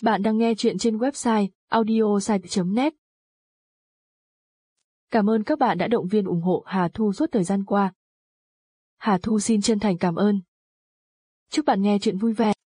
Bạn đang nghe chuyện trên website audiosite.net. Cảm ơn các bạn đã động viên ủng hộ Hà Thu suốt thời gian qua. Hà Thu xin chân thành cảm ơn. Chúc bạn nghe chuyện vui vẻ.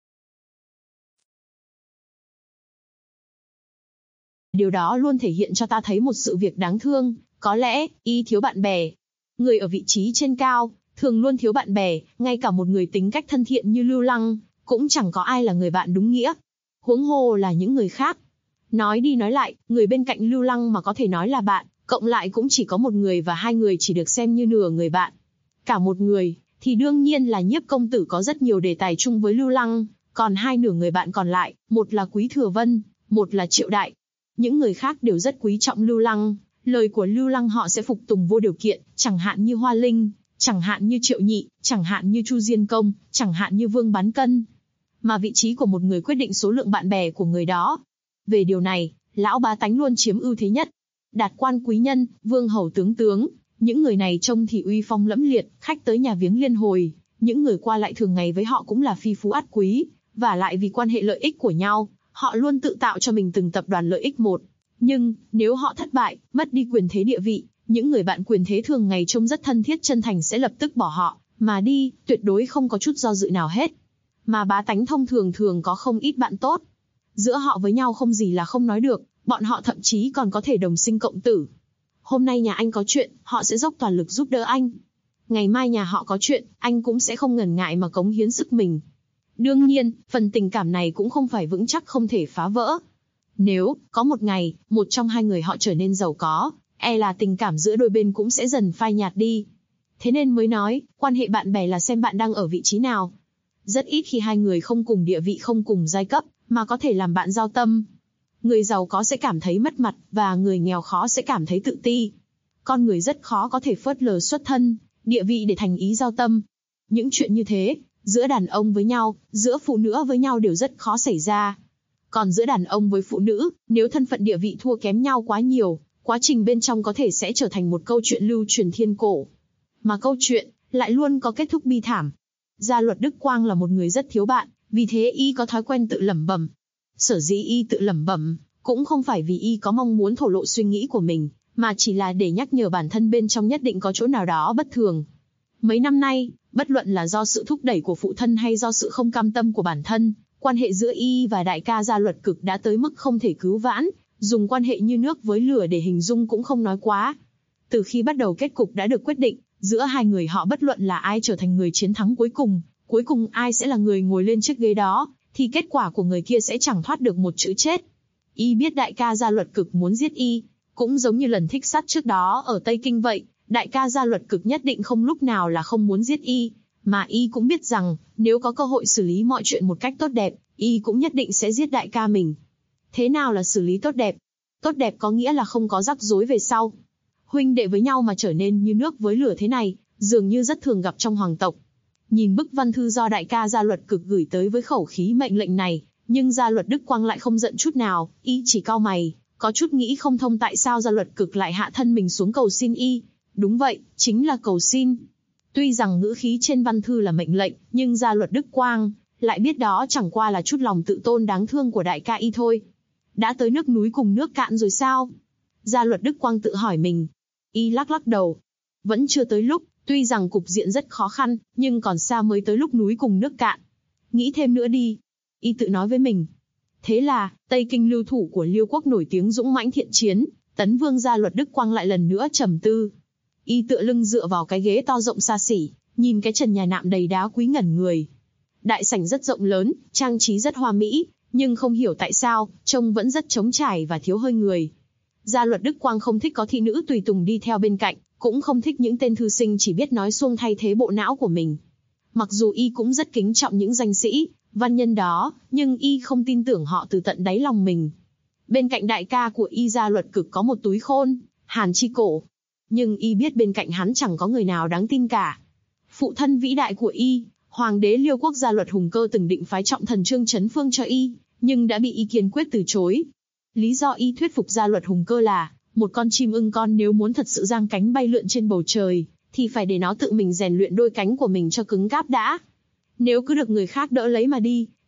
Điều đó luôn thể hiện cho ta thấy một sự việc đáng thương, có lẽ, y thiếu bạn bè. Người ở vị trí trên cao, thường luôn thiếu bạn bè, ngay cả một người tính cách thân thiện như Lưu Lăng, cũng chẳng có ai là người bạn đúng nghĩa. Huống hồ là những người khác. Nói đi nói lại, người bên cạnh Lưu Lăng mà có thể nói là bạn, cộng lại cũng chỉ có một người và hai người chỉ được xem như nửa người bạn. Cả một người, thì đương nhiên là Nhiếp công tử có rất nhiều đề tài chung với Lưu Lăng, còn hai nửa người bạn còn lại, một là Quý Thừa Vân, một là Triệu Đại. Những người khác đều rất quý trọng Lưu Lăng, lời của Lưu Lăng họ sẽ phục tùng vô điều kiện, chẳng hạn như Hoa Linh, chẳng hạn như Triệu Nhị, chẳng hạn như Chu Diên Công, chẳng hạn như Vương Bán Cân. Mà vị trí của một người quyết định số lượng bạn bè của người đó. Về điều này, lão bá tánh luôn chiếm ưu thế nhất. Đạt quan quý nhân, vương hầu tướng, những người này trông thì uy phong lẫm liệt, khách tới nhà viếng liên hồi, những người qua lại thường ngày với họ cũng là phi phú át quý, và lại vì quan hệ lợi ích của nhau, họ luôn tự tạo cho mình từng tập đoàn lợi ích một. Nhưng, nếu họ thất bại, mất đi quyền thế địa vị, những người bạn quyền thế thường ngày trông rất thân thiết chân thành sẽ lập tức bỏ họ, mà đi, tuyệt đối không có chút do dự nào hết. Mà bá tánh thông thường có không ít bạn tốt. Giữa họ với nhau không gì là không nói được, bọn họ thậm chí còn có thể đồng sinh cộng tử. Hôm nay nhà anh có chuyện, họ sẽ dốc toàn lực giúp đỡ anh. Ngày mai nhà họ có chuyện, anh cũng sẽ không ngần ngại mà cống hiến sức mình. Đương nhiên, phần tình cảm này cũng không phải vững chắc không thể phá vỡ. Nếu, có một ngày, một trong hai người họ trở nên giàu có, e là tình cảm giữa đôi bên cũng sẽ dần phai nhạt đi. Thế nên mới nói, quan hệ bạn bè là xem bạn đang ở vị trí nào. Rất ít khi hai người không cùng địa vị không cùng giai cấp, mà có thể làm bạn giao tâm. Người giàu có sẽ cảm thấy mất mặt, và người nghèo khó sẽ cảm thấy tự ti. Con người rất khó có thể phớt lờ xuất thân, địa vị để thành ý giao tâm. Những chuyện như thế, giữa đàn ông với nhau, giữa phụ nữ với nhau đều rất khó xảy ra. Còn giữa đàn ông với phụ nữ, nếu thân phận địa vị thua kém nhau quá nhiều, quá trình bên trong có thể sẽ trở thành một câu chuyện lưu truyền thiên cổ. Mà câu chuyện, lại luôn có kết thúc bi thảm. Gia Luật Đức Quang là một người rất thiếu bạn, vì thế y có thói quen tự lẩm bẩm. Sở dĩ y tự lẩm bẩm, cũng không phải vì y có mong muốn thổ lộ suy nghĩ của mình, mà chỉ là để nhắc nhở bản thân bên trong nhất định có chỗ nào đó bất thường. Mấy năm nay, bất luận là do sự thúc đẩy của phụ thân hay do sự không cam tâm của bản thân, quan hệ giữa y và đại ca Gia Luật Cực đã tới mức không thể cứu vãn, dùng quan hệ như nước với lửa để hình dung cũng không nói quá. Từ khi bắt đầu kết cục đã được quyết định, giữa hai người họ bất luận là ai trở thành người chiến thắng cuối cùng ai sẽ là người ngồi lên chiếc ghế đó, thì kết quả của người kia sẽ chẳng thoát được một chữ chết. Y biết đại ca Gia Luật Cực muốn giết y, cũng giống như lần thích sát trước đó ở Tây Kinh vậy, đại ca Gia Luật Cực nhất định không lúc nào là không muốn giết y, mà y cũng biết rằng, nếu có cơ hội xử lý mọi chuyện một cách tốt đẹp, y cũng nhất định sẽ giết đại ca mình. Thế nào là xử lý tốt đẹp? Tốt đẹp có nghĩa là không có rắc rối về sau. Huynh đệ với nhau mà trở nên như nước với lửa thế này, dường như rất thường gặp trong hoàng tộc. Nhìn bức văn thư do đại ca Gia Luật Cực gửi tới với khẩu khí mệnh lệnh này, nhưng Gia Luật Đức Quang lại không giận chút nào, y chỉ cau mày, có chút nghĩ không thông tại sao Gia Luật Cực lại hạ thân mình xuống cầu xin y. Đúng vậy, chính là cầu xin. Tuy rằng ngữ khí trên văn thư là mệnh lệnh, nhưng Gia Luật Đức Quang lại biết đó chẳng qua là chút lòng tự tôn đáng thương của đại ca y thôi. Đã tới nước núi cùng nước cạn rồi sao? Gia Luật Đức Quang tự hỏi mình. Y lắc đầu. Vẫn chưa tới lúc, tuy rằng cục diện rất khó khăn, nhưng còn xa mới tới lúc núi cùng nước cạn. Nghĩ thêm nữa đi. Y tự nói với mình. Thế là, Tây Kinh lưu thủ của Liêu quốc nổi tiếng dũng mãnh thiện chiến, Tấn Vương Gia Luật Đức Quang lại lần nữa trầm tư. Y tựa lưng dựa vào cái ghế to rộng xa xỉ, nhìn cái trần nhà nạm đầy đá quý ngẩn người. Đại sảnh rất rộng lớn, trang trí rất hoa mỹ, nhưng không hiểu tại sao, trông vẫn rất trống trải và thiếu hơi người. Gia Luật Đức Quang không thích có thị nữ tùy tùng đi theo bên cạnh, cũng không thích những tên thư sinh chỉ biết nói suông thay thế bộ não của mình. Mặc dù y cũng rất kính trọng những danh sĩ, văn nhân đó, nhưng y không tin tưởng họ từ tận đáy lòng mình. Bên cạnh đại ca của y Gia Luật Cực có một túi khôn, Hàn Chi Cổ. Nhưng y biết bên cạnh hắn chẳng có người nào đáng tin cả. Phụ thân vĩ đại của y, Hoàng đế Liêu quốc Gia Luật Hùng Cơ từng định phái trọng thần Trương Chấn Phương cho y, nhưng đã bị y kiên quyết từ chối. Lý do y thuyết phục Gia Luật Hùng Cơ là, một con chim ưng con nếu muốn thật sự giang cánh bay lượn trên bầu trời, thì phải để nó tự mình rèn luyện đôi cánh của mình cho cứng cáp đã. Nếu cứ được người khác đỡ lấy mà đi,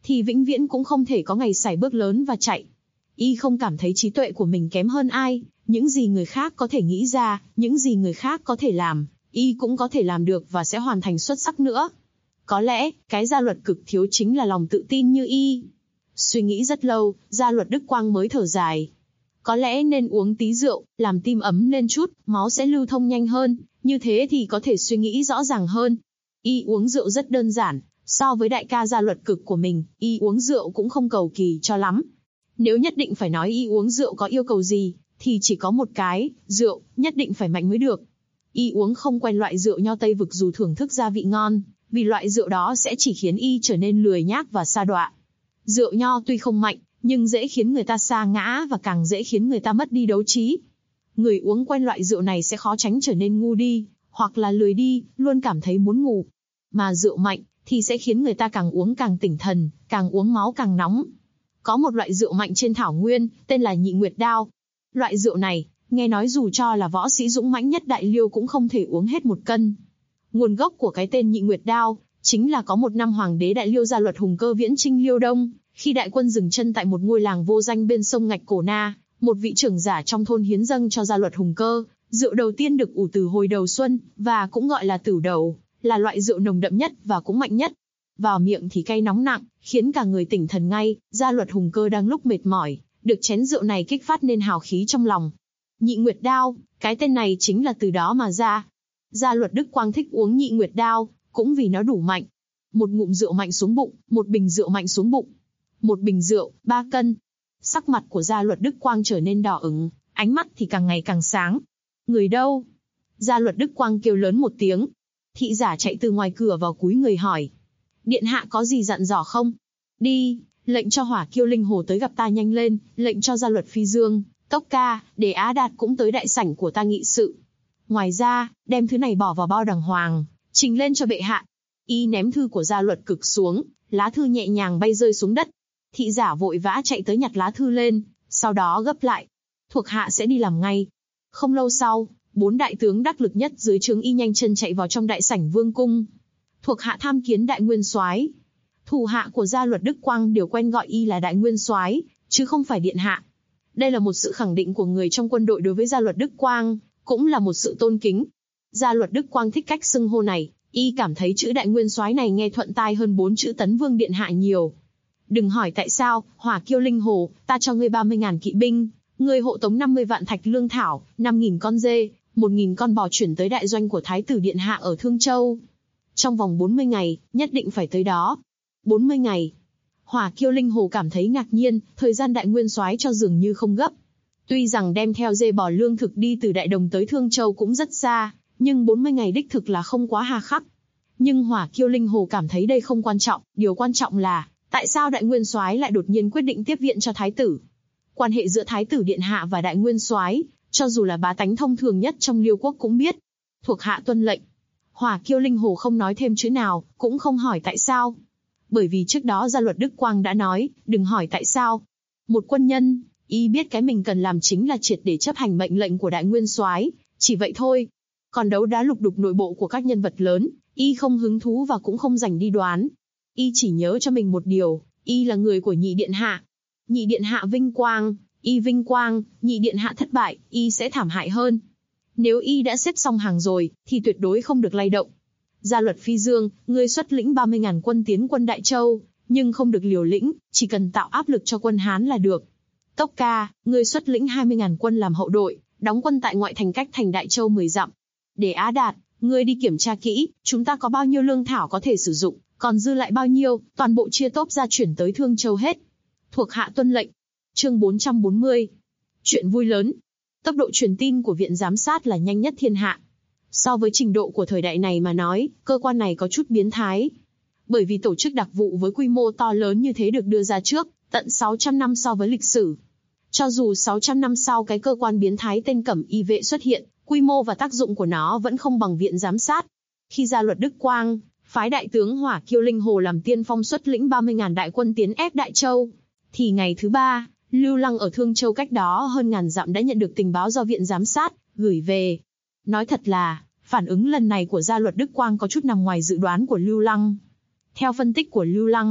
thì vĩnh viễn cũng không thể có ngày sải bước lớn và chạy. Y không cảm thấy trí tuệ của mình kém hơn ai, những gì người khác có thể nghĩ ra, những gì người khác có thể làm, Y cũng có thể làm được và sẽ hoàn thành xuất sắc nữa. Có lẽ, cái Gia Luật Cực thiếu chính là lòng tự tin như Y. Suy nghĩ rất lâu, Gia Luật Đức Quang mới thở dài. Có lẽ nên uống tí rượu, làm tim ấm lên chút, máu sẽ lưu thông nhanh hơn, như thế thì có thể suy nghĩ rõ ràng hơn. Y uống rượu rất đơn giản, so với đại ca Gia Luật Cực của mình, Y uống rượu cũng không cầu kỳ cho lắm. Nếu nhất định phải nói Y uống rượu có yêu cầu gì, thì chỉ có một cái, rượu, nhất định phải mạnh mới được. Y uống không quen loại rượu nho Tây Vực dù thưởng thức gia vị ngon, vì loại rượu đó sẽ chỉ khiến Y trở nên lười nhác và sa đọa. Rượu nho tuy không mạnh, nhưng dễ khiến người ta sa ngã và càng dễ khiến người ta mất đi đấu trí. Người uống quen loại rượu này sẽ khó tránh trở nên ngu đi, hoặc là lười đi, luôn cảm thấy muốn ngủ. Mà rượu mạnh thì sẽ khiến người ta càng uống càng tỉnh thần, càng uống máu càng nóng. Có một loại rượu mạnh trên thảo nguyên, tên là Nhị Nguyệt Đao. Loại rượu này, nghe nói dù cho là võ sĩ dũng mãnh nhất Đại Liêu cũng không thể uống hết một cân. Nguồn gốc của cái tên Nhị Nguyệt Đao chính là có một năm hoàng đế Đại Liêu Gia Luật Hùng Cơ viễn chinh Liêu Đông, khi đại quân dừng chân tại một ngôi làng vô danh bên sông Ngạch Cổ Na, một vị trưởng giả trong thôn hiến dâng cho Gia Luật Hùng Cơ, rượu đầu tiên được ủ từ hồi đầu xuân, và cũng gọi là Tửu Đầu, là loại rượu nồng đậm nhất và cũng mạnh nhất. Vào miệng thì cay nóng nặng, khiến cả người tỉnh thần ngay. Gia Luật Hùng Cơ đang lúc mệt mỏi, được chén rượu này kích phát nên hào khí trong lòng. Nhị Nguyệt Đao, cái tên này chính là từ đó mà ra. Gia Luật Đức Quang thích uống Nhị Nguyệt Đao, cũng vì nó đủ mạnh. Một ngụm rượu mạnh xuống bụng, một bình rượu mạnh xuống bụng. Một bình rượu, 3 cân. Sắc mặt của Gia Luật Đức Quang trở nên đỏ ửng, ánh mắt thì càng ngày càng sáng. Người đâu? Gia Luật Đức Quang kêu lớn một tiếng. Thị giả chạy từ ngoài cửa vào cúi người hỏi. Điện hạ có gì dặn dò không? Đi, lệnh cho Hỏa Kiêu Linh Hồ tới gặp ta nhanh lên, lệnh cho Gia Luật Phi Dương, Tốc Ca, để Á Đạt cũng tới đại sảnh của ta nghị sự. Ngoài ra, đem thứ này bỏ vào bao đàng hoàng, trình lên cho bệ hạ. Y ném thư của Gia Luật Cực xuống, lá thư nhẹ nhàng bay rơi xuống đất. Thị giả vội vã chạy tới nhặt lá thư lên, sau đó gấp lại. Thuộc hạ sẽ đi làm ngay. Không lâu sau, 4 đại tướng đắc lực nhất dưới trướng Y nhanh chân chạy vào trong đại sảnh vương cung. Thuộc hạ tham kiến đại nguyên soái. Thủ hạ của Gia Luật Đức Quang đều quen gọi Y là đại nguyên soái, chứ không phải điện hạ. Đây là một sự khẳng định của người trong quân đội đối với Gia Luật Đức Quang, cũng là một sự tôn kính. Gia Luật Đức Quang thích cách xưng hô này, Y cảm thấy chữ đại nguyên soái này nghe thuận tai hơn 4 chữ Tấn Vương điện hạ nhiều. Đừng hỏi tại sao, Hỏa Kiêu Linh Hồ, ta cho ngươi 30.000 kỵ binh, ngươi hộ tống 50 vạn thạch lương thảo, 5.000 con dê, 1.000 con bò chuyển tới đại doanh của Thái tử điện hạ ở Thương Châu. Trong vòng 40 ngày, nhất định phải tới đó. 40 ngày. Hỏa Kiêu Linh Hồ cảm thấy ngạc nhiên, thời gian đại nguyên soái cho dường như không gấp. Tuy rằng đem theo dê bò lương thực đi từ Đại Đồng tới Thương Châu cũng rất xa, nhưng 40 ngày đích thực là không quá hà khắc. Nhưng Hỏa Kiêu Linh Hồ cảm thấy đây không quan trọng, điều quan trọng là tại sao đại nguyên soái lại đột nhiên quyết định tiếp viện cho thái tử? Quan hệ giữa thái tử điện hạ và đại nguyên soái, cho dù là bá tánh thông thường nhất trong Liêu quốc cũng biết. Thuộc hạ tuân lệnh. Hỏa Kiêu Linh Hồ không nói thêm chữ nào, cũng không hỏi tại sao. Bởi vì trước đó Gia Luật Đức Quang đã nói, đừng hỏi tại sao. Một quân nhân, Y biết cái mình cần làm chính là triệt để chấp hành mệnh lệnh của đại nguyên soái, chỉ vậy thôi. Còn đấu đá lục đục nội bộ của các nhân vật lớn, Y không hứng thú và cũng không dành đi đoán. Y chỉ nhớ cho mình một điều, Y là người của nhị điện hạ. Nhị điện hạ vinh quang, Y vinh quang, nhị điện hạ thất bại, Y sẽ thảm hại hơn. Nếu Y đã xếp xong hàng rồi, thì tuyệt đối không được lay động. Gia Luật Phi Dương, ngươi xuất lĩnh 30.000 quân tiến quân Đại Châu, nhưng không được liều lĩnh, chỉ cần tạo áp lực cho quân Hán là được. Tốc Ca, ngươi xuất lĩnh 20.000 quân làm hậu đội, đóng quân tại ngoại thành cách thành Đại Châu 10 dặm. Để Á Đạt, ngươi đi kiểm tra kỹ, chúng ta có bao nhiêu lương thảo có thể sử dụng, còn dư lại bao nhiêu, toàn bộ chia tốp ra chuyển tới Thương Châu hết. Thuộc hạ tuân lệnh. Chương 440. Chuyện vui lớn. Tốc độ truyền tin của Viện Giám sát là nhanh nhất thiên hạ. So với trình độ của thời đại này mà nói, cơ quan này có chút biến thái. Bởi vì tổ chức đặc vụ với quy mô to lớn như thế được đưa ra trước, tận 600 năm so với lịch sử. Cho dù 600 năm sau cái cơ quan biến thái tên Cẩm Y Vệ xuất hiện, quy mô và tác dụng của nó vẫn không bằng Viện Giám sát. Khi Gia Luật Đức Quang phái đại tướng Hỏa Kiêu Linh Hồ làm tiên phong xuất lĩnh 30.000 đại quân tiến ép Đại Châu, thì ngày thứ 3, Lưu Lăng ở Thương Châu cách đó hơn ngàn dặm đã nhận được tình báo do Viện Giám sát gửi về. Nói thật là, phản ứng lần này của Gia Luật Đức Quang có chút nằm ngoài dự đoán của Lưu Lăng. Theo phân tích của Lưu Lăng,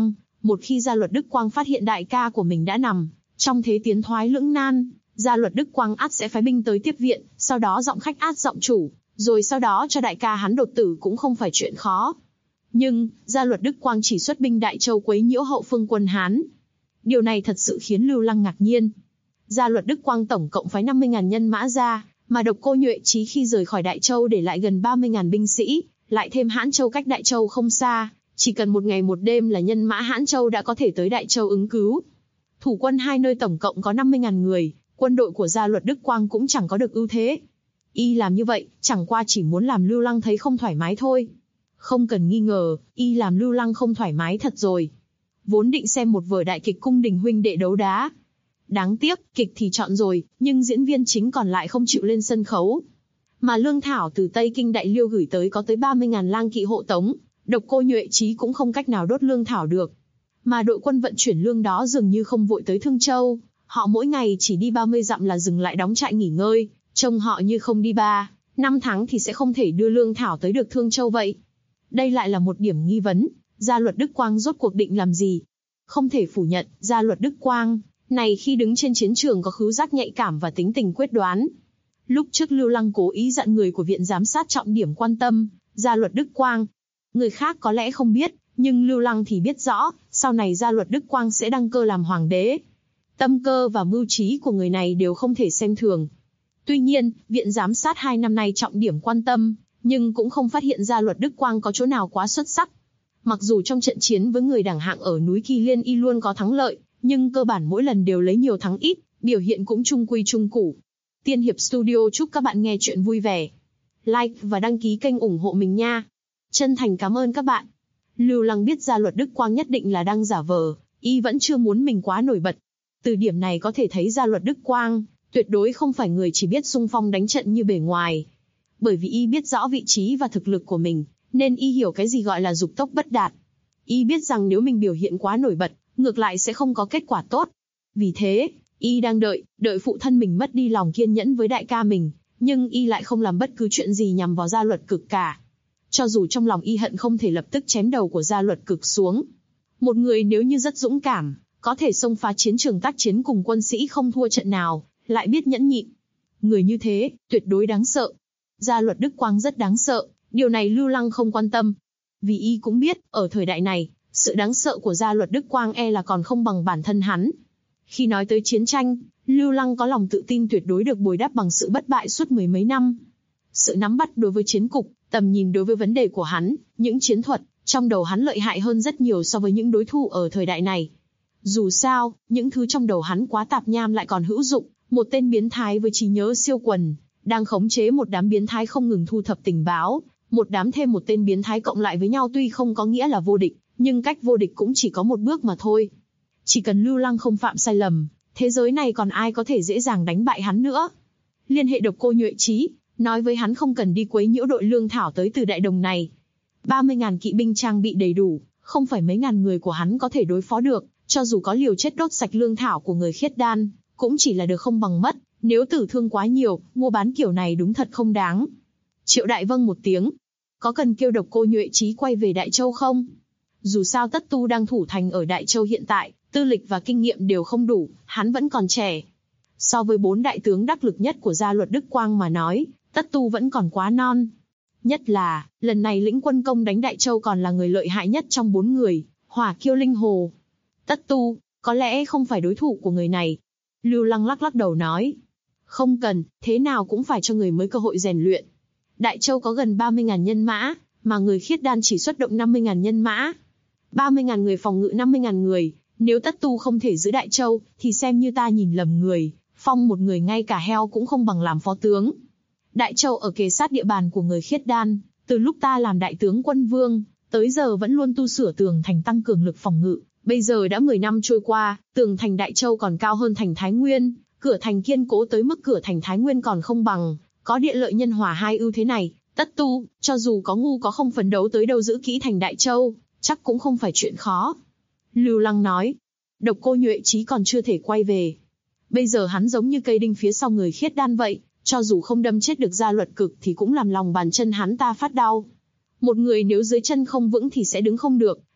Một khi Gia Luật Đức Quang phát hiện đại ca của mình đã nằm trong thế tiến thoái lưỡng nan, Gia Luật Đức Quang ắt sẽ phái binh tới tiếp viện, sau đó giọng khách át giọng chủ, rồi sau đó cho đại ca hắn đột tử cũng không phải chuyện khó. Nhưng, Gia Luật Đức Quang chỉ xuất binh Đại Châu quấy nhiễu hậu phương quân Hán. Điều này thật sự khiến Lưu Lăng ngạc nhiên. Gia Luật Đức Quang tổng cộng phái 50.000 nhân mã ra, mà Độc Cô Nhuệ Chí khi rời khỏi Đại Châu để lại gần 30.000 binh sĩ, lại thêm Hãn Châu cách Đại Châu không xa, chỉ cần một ngày một đêm là nhân mã Hãn Châu đã có thể tới Đại Châu ứng cứu. Thủ quân hai nơi tổng cộng có 50.000 người, quân đội của Gia Luật Đức Quang cũng chẳng có được ưu thế. Y làm như vậy, chẳng qua chỉ muốn làm Lưu Lăng thấy không thoải mái thôi. Không cần nghi ngờ, y làm Lưu Lăng không thoải mái thật rồi. Vốn định xem một vở đại kịch cung đình huynh đệ đấu đá. Đáng tiếc, kịch thì chọn rồi, nhưng diễn viên chính còn lại không chịu lên sân khấu. Mà lương thảo từ Tây Kinh Đại Liêu gửi tới có tới 30.000 lang kỵ hộ tống, Độc Cô Nhuệ Chí cũng không cách nào đốt lương thảo được. Mà đội quân vận chuyển lương đó dường như không vội tới Thương Châu, họ mỗi ngày chỉ đi 30 dặm là dừng lại đóng trại nghỉ ngơi, trông họ như không đi 3-5 tháng thì sẽ không thể đưa lương thảo tới được Thương Châu vậy. Đây lại là một điểm nghi vấn, Gia Luật Đức Quang rốt cuộc định làm gì? Không thể phủ nhận, Gia Luật Đức Quang này khi đứng trên chiến trường có khứu giác nhạy cảm và tính tình quyết đoán. Lúc trước Lưu Lăng cố ý dặn người của viện giám sát trọng điểm quan tâm Gia Luật Đức Quang. Người khác có lẽ không biết, nhưng Lưu Lăng thì biết rõ, sau này Gia Luật Đức Quang sẽ đăng cơ làm hoàng đế. Tâm cơ và mưu trí của người này đều không thể xem thường. Tuy nhiên, viện giám sát 2 năm nay trọng điểm quan tâm, nhưng cũng không phát hiện Gia Luật Đức Quang có chỗ nào quá xuất sắc. Mặc dù trong trận chiến với người đẳng hạng ở núi Kỳ Liên y luôn có thắng lợi, nhưng cơ bản mỗi lần đều lấy nhiều thắng ít, biểu hiện cũng trung quy trung củ. Tiên Hiệp Studio chúc các bạn nghe chuyện vui vẻ. Like và đăng ký kênh ủng hộ mình nha. Chân thành cảm ơn các bạn. Lưu Lăng biết Gia Luật Đức Quang nhất định là đang giả vờ, y vẫn chưa muốn mình quá nổi bật. Từ điểm này có thể thấy Gia Luật Đức Quang tuyệt đối không phải người chỉ biết xung phong đánh trận như bề ngoài. Bởi vì y biết rõ vị trí và thực lực của mình, nên y hiểu cái gì gọi là dục tốc bất đạt. Y biết rằng nếu mình biểu hiện quá nổi bật, ngược lại sẽ không có kết quả tốt. Vì thế, y đang đợi phụ thân mình mất đi lòng kiên nhẫn với đại ca mình, nhưng y lại không làm bất cứ chuyện gì nhằm vào Gia Luật Cực cả. Cho dù trong lòng y hận không thể lập tức chém đầu của Gia Luật Cực xuống. Một người nếu như rất dũng cảm, có thể xông phá chiến trường tác chiến cùng quân sĩ không thua trận nào, lại biết nhẫn nhịn. Người như thế, tuyệt đối đáng sợ. Gia Luật Đức Quang rất đáng sợ, điều này Lưu Lăng không quan tâm. Vì y cũng biết, ở thời đại này, sự đáng sợ của Gia Luật Đức Quang là còn không bằng bản thân hắn. Khi nói tới chiến tranh, Lưu Lăng có lòng tự tin tuyệt đối được bồi đắp bằng sự bất bại suốt mười mấy năm. Sự nắm bắt đối với chiến cục, tầm nhìn đối với vấn đề của hắn, những chiến thuật, trong đầu hắn lợi hại hơn rất nhiều so với những đối thủ ở thời đại này. Dù sao, những thứ trong đầu hắn quá tạp nham lại còn hữu dụng, một tên biến thái với trí nhớ siêu quần, đang khống chế một đám biến thái không ngừng thu thập tình báo, một đám thêm một tên biến thái cộng lại với nhau tuy không có nghĩa là vô địch, nhưng cách vô địch cũng chỉ có một bước mà thôi. Chỉ cần Lưu Lăng không phạm sai lầm, thế giới này còn ai có thể dễ dàng đánh bại hắn nữa. Liên hệ Độc Cô Nhuệ Chí, nói với hắn không cần đi quấy nhiễu đội lương thảo tới từ Đại Đồng này. 30.000 kỵ binh trang bị đầy đủ, không phải mấy ngàn người của hắn có thể đối phó được, cho dù có liều chết đốt sạch lương thảo của người khiết đan, cũng chỉ là được không bằng mất, nếu tử thương quá nhiều, mua bán kiểu này đúng thật không đáng. Triệu Đại vâng một tiếng. Có cần kêu Độc Cô Nhuệ Chí quay về Đại Châu không? Dù sao Tất Tu đang thủ thành ở Đại Châu hiện tại, tư lịch và kinh nghiệm đều không đủ, hắn vẫn còn trẻ. So với 4 đại tướng đắc lực nhất của Gia Luật Đức Quang mà nói, Tất Tu vẫn còn quá non. Nhất là, lần này lĩnh quân công đánh Đại Châu còn là người lợi hại nhất trong 4 người, Hỏa Kiêu Linh Hồ. Tất Tu, có lẽ không phải đối thủ của người này. Lưu Lăng lắc lắc đầu nói. Không cần, thế nào cũng phải cho người mới cơ hội rèn luyện. Đại Châu có gần 30.000 nhân mã, mà người khiết đan chỉ xuất động 50.000 nhân mã. 30.000 người phòng ngự 50.000 người, nếu Tất Tu không thể giữ Đại Châu, thì xem như ta nhìn lầm người, phong một người ngay cả heo cũng không bằng làm phó tướng. Đại Châu ở kề sát địa bàn của người khiết đan, từ lúc ta làm đại tướng quân vương, tới giờ vẫn luôn tu sửa tường thành tăng cường lực phòng ngự. Bây giờ đã 10 năm trôi qua, tường thành Đại Châu còn cao hơn thành Thái Nguyên, cửa thành kiên cố tới mức cửa thành Thái Nguyên còn không bằng, có địa lợi nhân hòa hai ưu thế này, Tất Tu, cho dù có ngu có không phấn đấu tới đâu giữ kỹ thành Đại Châu, chắc cũng không phải chuyện khó. Lưu Lăng nói, Độc Cô Nhuệ Chí còn chưa thể quay về. Bây giờ hắn giống như cây đinh phía sau người khiết đan vậy, cho dù không đâm chết được Gia Luật Cực thì cũng làm lòng bàn chân hắn ta phát đau. Một người nếu dưới chân không vững thì sẽ đứng không được,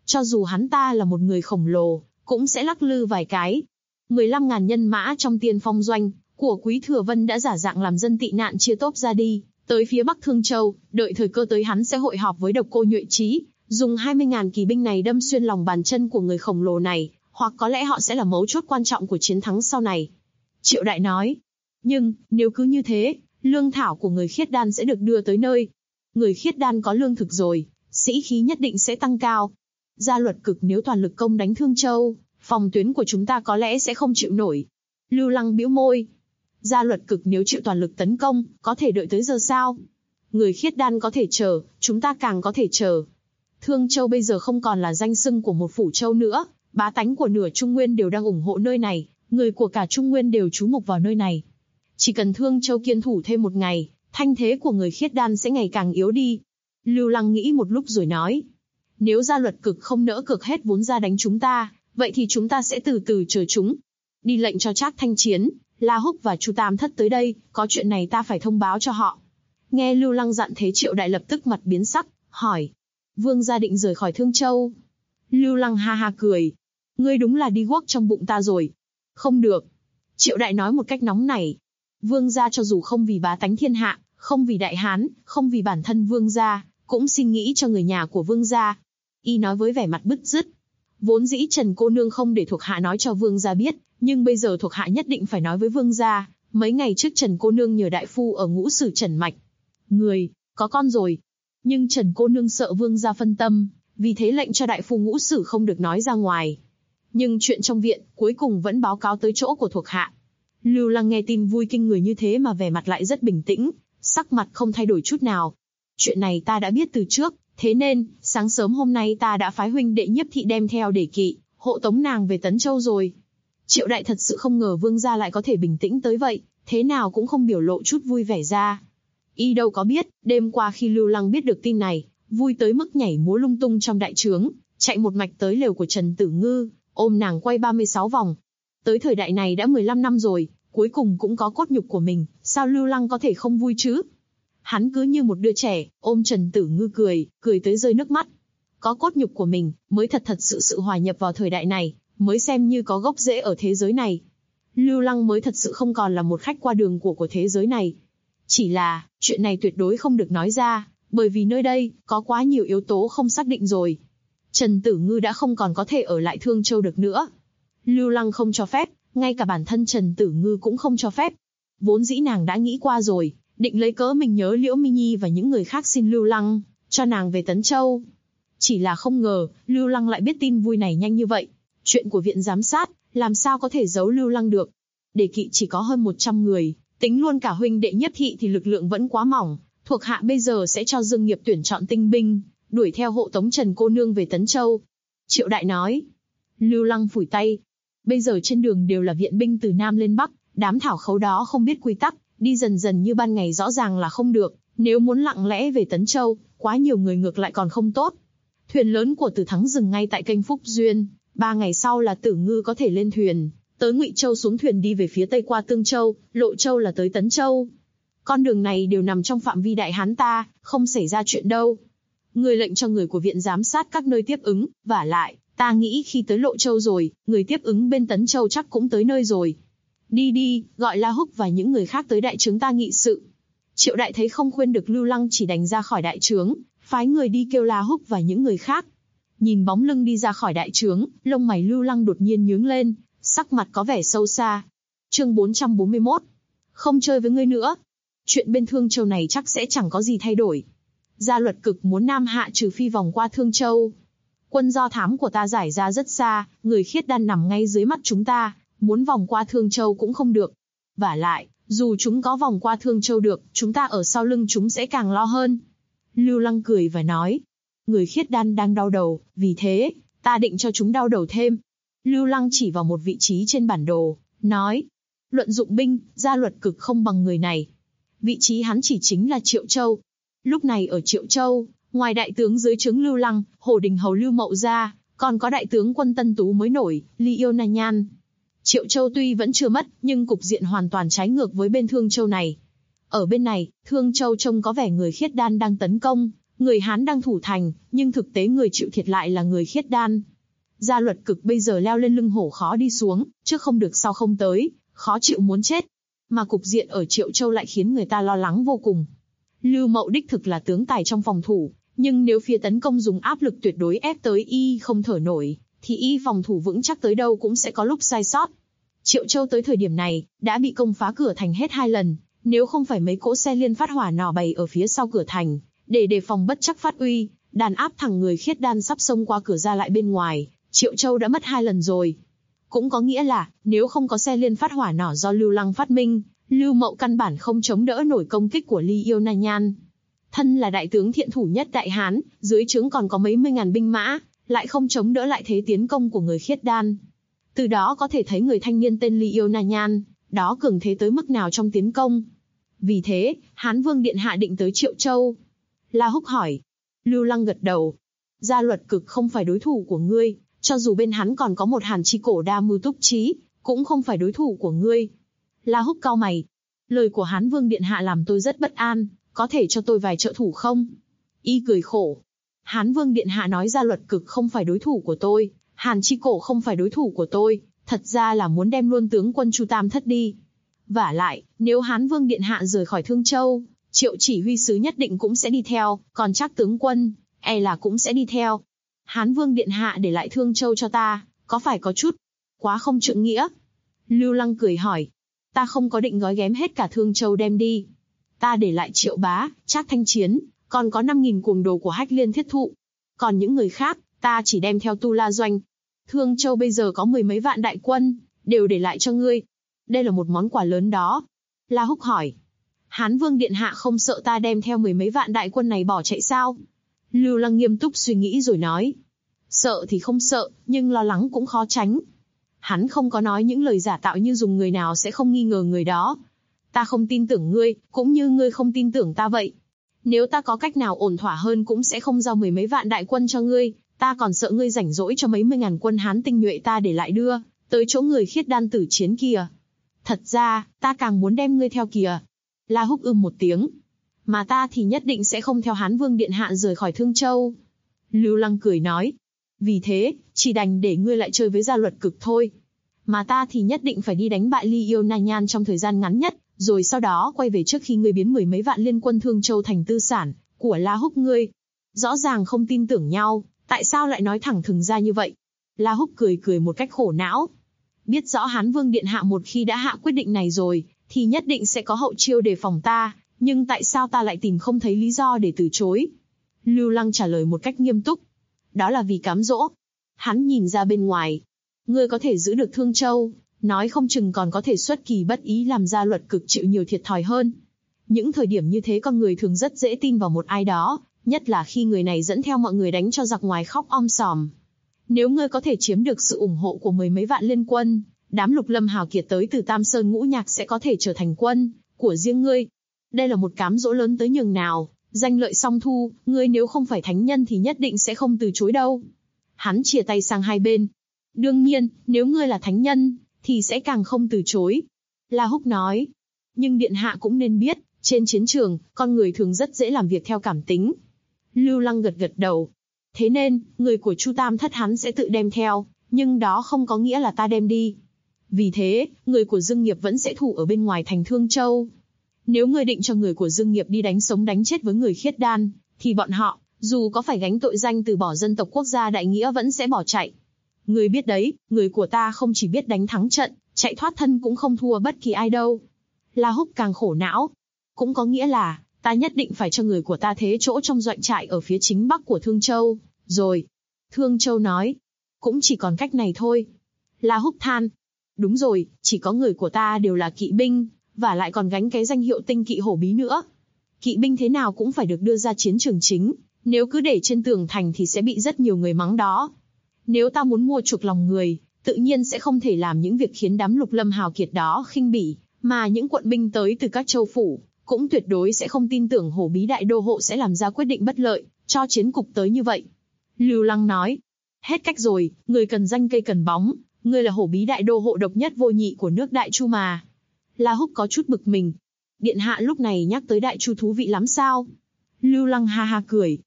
Cho dù hắn ta là một người khổng lồ, cũng sẽ lắc lư vài cái. 15.000 nhân mã trong Tiên Phong doanh của Quý Thừa Vân đã giả dạng làm dân tị nạn chia tốp ra đi, tới phía Bắc Thương Châu, đợi thời cơ tới hắn sẽ hội họp với Độc Cô Nhuệ Trí, dùng 20.000 kỳ binh này đâm xuyên lòng bàn chân của người khổng lồ này, hoặc có lẽ họ sẽ là mấu chốt quan trọng của chiến thắng sau này. Triệu Đại nói, nhưng, nếu cứ như thế, lương thảo của người khiết đan sẽ được đưa tới nơi. Người khiết đan có lương thực rồi, sĩ khí nhất định sẽ tăng cao. Gia Luật Cực nếu toàn lực công đánh Thương Châu, phòng tuyến của chúng ta có lẽ sẽ không chịu nổi. Lưu Lăng bĩu môi. Gia Luật Cực nếu chịu toàn lực tấn công, có thể đợi tới giờ sao? Người khiết đan có thể chờ, chúng ta càng có thể chờ. Thương Châu bây giờ không còn là danh xưng của một phủ châu nữa, bá tánh của nửa Trung Nguyên đều đang ủng hộ nơi này, người của cả Trung Nguyên đều chú mục vào nơi này. Chỉ cần Thương Châu kiên thủ thêm một ngày, thanh thế của người khiết đan sẽ ngày càng yếu đi. Lưu Lăng nghĩ một lúc rồi nói, nếu Gia Luật Cực không nỡ cược hết vốn ra đánh chúng ta, vậy thì chúng ta sẽ từ từ chờ chúng. Đi lệnh cho Trác Thanh Chiến, La Húc và Chu Tam Thất tới đây, có chuyện này ta phải thông báo cho họ. Nghe Lưu Lăng dặn thế Triệu Đại lập tức mặt biến sắc, hỏi, Vương gia định rời khỏi Thương Châu? Lưu Lăng ha ha cười, ngươi đúng là đi guốc trong bụng ta rồi. Không được. Triệu Đại nói một cách nóng nảy. Vương gia cho dù không vì bá tánh thiên hạ, không vì Đại Hán, không vì bản thân Vương gia, cũng xin nghĩ cho người nhà của Vương gia. Y nói với vẻ mặt bứt rứt. Vốn dĩ Trần cô nương không để thuộc hạ nói cho Vương gia biết, nhưng bây giờ thuộc hạ nhất định phải nói với Vương gia. Mấy ngày trước Trần cô nương nhờ đại phu ở Ngũ Sử Trần Mạch, người có con rồi. Nhưng Trần cô nương sợ Vương gia phân tâm, vì thế lệnh cho đại phu Ngũ Sử không được nói ra ngoài. Nhưng chuyện trong viện cuối cùng vẫn báo cáo tới chỗ của thuộc hạ. Lưu Lăng nghe tin vui kinh người như thế mà vẻ mặt lại rất bình tĩnh, sắc mặt không thay đổi chút nào. Chuyện này ta đã biết từ trước, thế nên sáng sớm hôm nay ta đã phái huynh đệ Nhiếp Thị đem theo để kỵ, hộ tống nàng về Tấn Châu rồi. Triệu Đại thật sự không ngờ Vương gia lại có thể bình tĩnh tới vậy, thế nào cũng không biểu lộ chút vui vẻ ra. Y đâu có biết, đêm qua khi Lưu Lăng biết được tin này, vui tới mức nhảy múa lung tung trong đại trướng, chạy một mạch tới lều của Trần Tử Ngư, ôm nàng quay 36 vòng. Tới thời đại này đã 15 năm rồi, cuối cùng cũng có cốt nhục của mình, sao Lưu Lăng có thể không vui chứ? Hắn cứ như một đứa trẻ, ôm Trần Tử Ngư cười tới rơi nước mắt. Có cốt nhục của mình, mới thật sự hòa nhập vào thời đại này, mới xem như có gốc rễ ở thế giới này. Lưu Lăng mới thật sự không còn là một khách qua đường của thế giới này. Chỉ là, chuyện này tuyệt đối không được nói ra, bởi vì nơi đây, có quá nhiều yếu tố không xác định rồi. Trần Tử Ngư đã không còn có thể ở lại Thương Châu được nữa. Lưu Lăng không cho phép, ngay cả bản thân Trần Tử Ngư cũng không cho phép. Vốn dĩ nàng đã nghĩ qua rồi, định lấy cớ mình nhớ Liễu Mi Nhi và những người khác xin Lưu Lăng, cho nàng về Tấn Châu. Chỉ là không ngờ, Lưu Lăng lại biết tin vui này nhanh như vậy. Chuyện của viện giám sát, làm sao có thể giấu Lưu Lăng được. Đề kỵ chỉ có hơn 100 người, tính luôn cả huynh đệ Nhiếp Thị thì lực lượng vẫn quá mỏng. Thuộc hạ bây giờ sẽ cho Dương Nghiệp tuyển chọn tinh binh, đuổi theo hộ tống Trần cô nương về Tấn Châu. Triệu Đại nói. Lưu Lăng phủi tay. Bây giờ trên đường đều là viện binh từ Nam lên Bắc, đám thảo khấu đó không biết quy tắc, đi dần dần như ban ngày rõ ràng là không được. Nếu muốn lặng lẽ về Tấn Châu, quá nhiều người ngược lại còn không tốt. Thuyền lớn của Từ Thắng dừng ngay tại kênh Phúc Duyên, 3 ngày sau là Tử Ngư có thể lên thuyền, tới Ngụy Châu xuống thuyền đi về phía tây qua Tương Châu, Lộ Châu là tới Tấn Châu. Con đường này đều nằm trong phạm vi Đại Hán ta, không xảy ra chuyện đâu. Người lệnh cho người của viện giám sát các nơi tiếp ứng, vả lại, ta nghĩ khi tới Lộ Châu rồi, người tiếp ứng bên Tấn Châu chắc cũng tới nơi rồi. Đi, gọi La Húc và những người khác tới đại trướng ta nghị sự. Triệu Đại thấy không khuyên được Lưu Lăng chỉ đành ra khỏi đại trướng, phái người đi kêu La Húc và những người khác. Nhìn bóng lưng đi ra khỏi đại trướng, lông mày Lưu Lăng đột nhiên nhướng lên, sắc mặt có vẻ sâu xa. Chương 441. Không chơi với ngươi nữa. Chuyện bên Thương Châu này chắc sẽ chẳng có gì thay đổi. Gia Luật Cực muốn Nam Hạ trừ phi vòng qua Thương Châu. Quân do thám của ta giải ra rất xa, người khiết đan nằm ngay dưới mắt chúng ta, muốn vòng qua Thương Châu cũng không được. Vả lại, dù chúng có vòng qua Thương Châu được, chúng ta ở sau lưng chúng sẽ càng lo hơn. Lưu Lăng cười và nói, người khiết đan đang đau đầu, vì thế, ta định cho chúng đau đầu thêm. Lưu Lăng chỉ vào một vị trí trên bản đồ, nói, luận dụng binh, Gia Luật Cực không bằng người này. Vị trí hắn chỉ chính là Triệu Châu. Lúc này ở Triệu Châu, ngoài đại tướng dưới trướng Lưu Lăng, Hổ Đình Hầu Lưu Mậu ra, còn có đại tướng quân Tân Tú mới nổi, Ly Yêu Na Nhan. Triệu Châu tuy vẫn chưa mất, nhưng cục diện hoàn toàn trái ngược với bên Thương Châu này. Ở bên này, Thương Châu trông có vẻ người khiết đan đang tấn công, Người Hán đang thủ thành, nhưng thực tế người chịu thiệt lại là người khiết đan. Gia Luật Cực bây giờ leo lên lưng hổ khó đi xuống, trước không được sau không tới, khó chịu muốn chết. Mà cục diện ở Triệu Châu lại khiến người ta lo lắng vô cùng. Lưu Mậu đích thực là tướng tài trong phòng thủ, nhưng nếu phía tấn công dùng áp lực tuyệt đối ép tới y không thở nổi, thì y phòng thủ vững chắc tới đâu cũng sẽ có lúc sai sót. Triệu Châu tới thời điểm này, đã bị công phá cửa thành hết 2 lần, nếu không phải mấy cỗ xe liên phát hỏa nỏ bày ở phía sau cửa thành, để đề phòng bất chắc phát uy, đàn áp thẳng người khiết đan sắp xông qua cửa ra lại bên ngoài, Triệu Châu đã mất 2 lần rồi. Cũng có nghĩa là, nếu không có xe liên phát hỏa nỏ do Lưu Lăng phát minh, Lưu Mậu căn bản không chống đỡ nổi công kích của Ly Yêu Na Nhan. Thân là đại tướng thiện thủ nhất Đại Hán, dưới trướng còn có mấy mươi ngàn binh mã, lại không chống đỡ lại thế tiến công của người khiết đan. Từ đó có thể thấy người thanh niên tên Ly Yêu Na Nhan, đó cường thế tới mức nào trong tiến công. Vì thế, Hán Vương Điện Hạ định tới Triệu Châu. La Húc hỏi. Lưu Lăng gật đầu. Gia Luật Cực không phải đối thủ của ngươi, cho dù bên hắn còn có một Hàn Chi Cổ Đa Mưu Túc Trí, cũng không phải đối thủ của ngươi. La Húc cau mày. Lời của Hán Vương Điện Hạ làm tôi rất bất an, có thể cho tôi vài trợ thủ không? Y cười khổ. Hán Vương Điện Hạ nói Gia Luật Cực không phải đối thủ của tôi, Hàn Chi Cổ không phải đối thủ của tôi, thật ra là muốn đem luôn tướng quân Chu Tam Thất đi. Vả lại, nếu Hán Vương Điện Hạ rời khỏi Thương Châu, Triệu chỉ huy sứ nhất định cũng sẽ đi theo, còn Trác tướng quân, e là cũng sẽ đi theo. Hán Vương Điện Hạ để lại Thương Châu cho ta, có phải có chút quá không trượng nghĩa? Lưu Lăng cười hỏi. Ta không có định gói ghém hết cả Thương Châu đem đi. Ta để lại Triệu Bá, Trác Thanh Chiến, còn có 5.000 cuồng đồ của Hách Liên Thiết Thụ. Còn những người khác, ta chỉ đem theo Tu La Doanh. Thương Châu bây giờ có 10 mấy vạn đại quân, đều để lại cho ngươi. Đây là một món quà lớn đó. La Húc hỏi. Hán Vương Điện Hạ không sợ ta đem theo 10 mấy vạn đại quân này bỏ chạy sao? Lưu Lăng nghiêm túc suy nghĩ rồi nói. Sợ thì không sợ, nhưng lo lắng cũng khó tránh. Hắn không có nói những lời giả tạo như dùng người nào sẽ không nghi ngờ người đó. Ta không tin tưởng ngươi, cũng như ngươi không tin tưởng ta vậy. Nếu ta có cách nào ổn thỏa hơn cũng sẽ không giao 10 mấy vạn đại quân cho ngươi, ta còn sợ ngươi rảnh rỗi cho mấy mươi ngàn quân Hán tinh nhuệ ta để lại đưa, tới chỗ người khiết đan tử chiến kìa. Thật ra, ta càng muốn đem ngươi theo kìa. La Húc một tiếng. Mà ta thì nhất định sẽ không theo Hán Vương Điện Hạ rời khỏi Thương Châu. Lưu Lăng cười nói. Vì thế, chỉ đành để ngươi lại chơi với Gia Luật Cực thôi. Mà ta thì nhất định phải đi đánh bại Ly Yêu Na Nhan trong thời gian ngắn nhất, rồi sau đó quay về trước khi ngươi biến 10 mấy vạn liên quân Thương Châu thành tư sản của La Húc ngươi. Rõ ràng không tin tưởng nhau, tại sao lại nói thẳng thừng ra như vậy? La Húc cười cười một cách khổ não. Biết rõ Hán Vương Điện Hạ một khi đã hạ quyết định này rồi, thì nhất định sẽ có hậu chiêu đề phòng ta, nhưng tại sao ta lại tìm không thấy lý do để từ chối? Lưu Lăng trả lời một cách nghiêm túc. Đó là vì cám dỗ. Hắn nhìn ra bên ngoài. Ngươi có thể giữ được Thương Châu, nói không chừng còn có thể xuất kỳ bất ý làm Gia Luật Cực chịu nhiều thiệt thòi hơn. Những thời điểm như thế con người thường rất dễ tin vào một ai đó, nhất là khi người này dẫn theo mọi người đánh cho giặc ngoài khóc om sòm. Nếu ngươi có thể chiếm được sự ủng hộ của 10 mấy vạn liên quân, đám Lục Lâm hào kiệt tới từ Tam Sơn Ngũ Nhạc sẽ có thể trở thành quân của riêng ngươi. Đây là một cám dỗ lớn tới nhường nào, danh lợi song thu, ngươi nếu không phải thánh nhân thì nhất định sẽ không từ chối đâu. Hắn chìa tay sang hai bên. Đương nhiên, nếu ngươi là thánh nhân, thì sẽ càng không từ chối. La Húc nói. Nhưng Điện Hạ cũng nên biết, trên chiến trường, con người thường rất dễ làm việc theo cảm tính. Lưu Lăng gật gật đầu. Thế nên, người của Chu Tam Thất hắn sẽ tự đem theo, nhưng đó không có nghĩa là ta đem đi. Vì thế, người của Dương Nghiệp vẫn sẽ thủ ở bên ngoài thành Thương Châu. Nếu ngươi định cho người của Dương Nghiệp đi đánh sống đánh chết với người khiết đan, thì bọn họ, dù có phải gánh tội danh từ bỏ dân tộc quốc gia đại nghĩa vẫn sẽ bỏ chạy. Ngươi biết đấy, người của ta không chỉ biết đánh thắng trận, chạy thoát thân cũng không thua bất kỳ ai đâu. La Húc càng khổ não. Cũng có nghĩa là, ta nhất định phải cho người của ta thế chỗ trong doanh trại ở phía chính bắc của Thương Châu, rồi. Thương Châu nói, cũng chỉ còn cách này thôi. La Húc than, đúng rồi, chỉ có người của ta đều là kỵ binh, và lại còn gánh cái danh hiệu tinh kỵ hổ bí nữa. Kỵ binh thế nào cũng phải được đưa ra chiến trường chính, nếu cứ để trên tường thành thì sẽ bị rất nhiều người mắng đó. Nếu ta muốn mua chuộc lòng người, tự nhiên sẽ không thể làm những việc khiến đám Lục Lâm hào kiệt đó khinh bỉ, mà những quận binh tới từ các châu phủ, cũng tuyệt đối sẽ không tin tưởng hổ bí đại đô hộ sẽ làm ra quyết định bất lợi, cho chiến cục tới như vậy. Lưu Lăng nói, hết cách rồi, người cần danh cây cần bóng, ngươi là hổ bí đại đô hộ độc nhất vô nhị của nước Đại Chu mà. La Húc có chút bực mình. Điện hạ lúc này nhắc tới Đại Chu thú vị lắm sao? Lưu Lăng ha ha cười.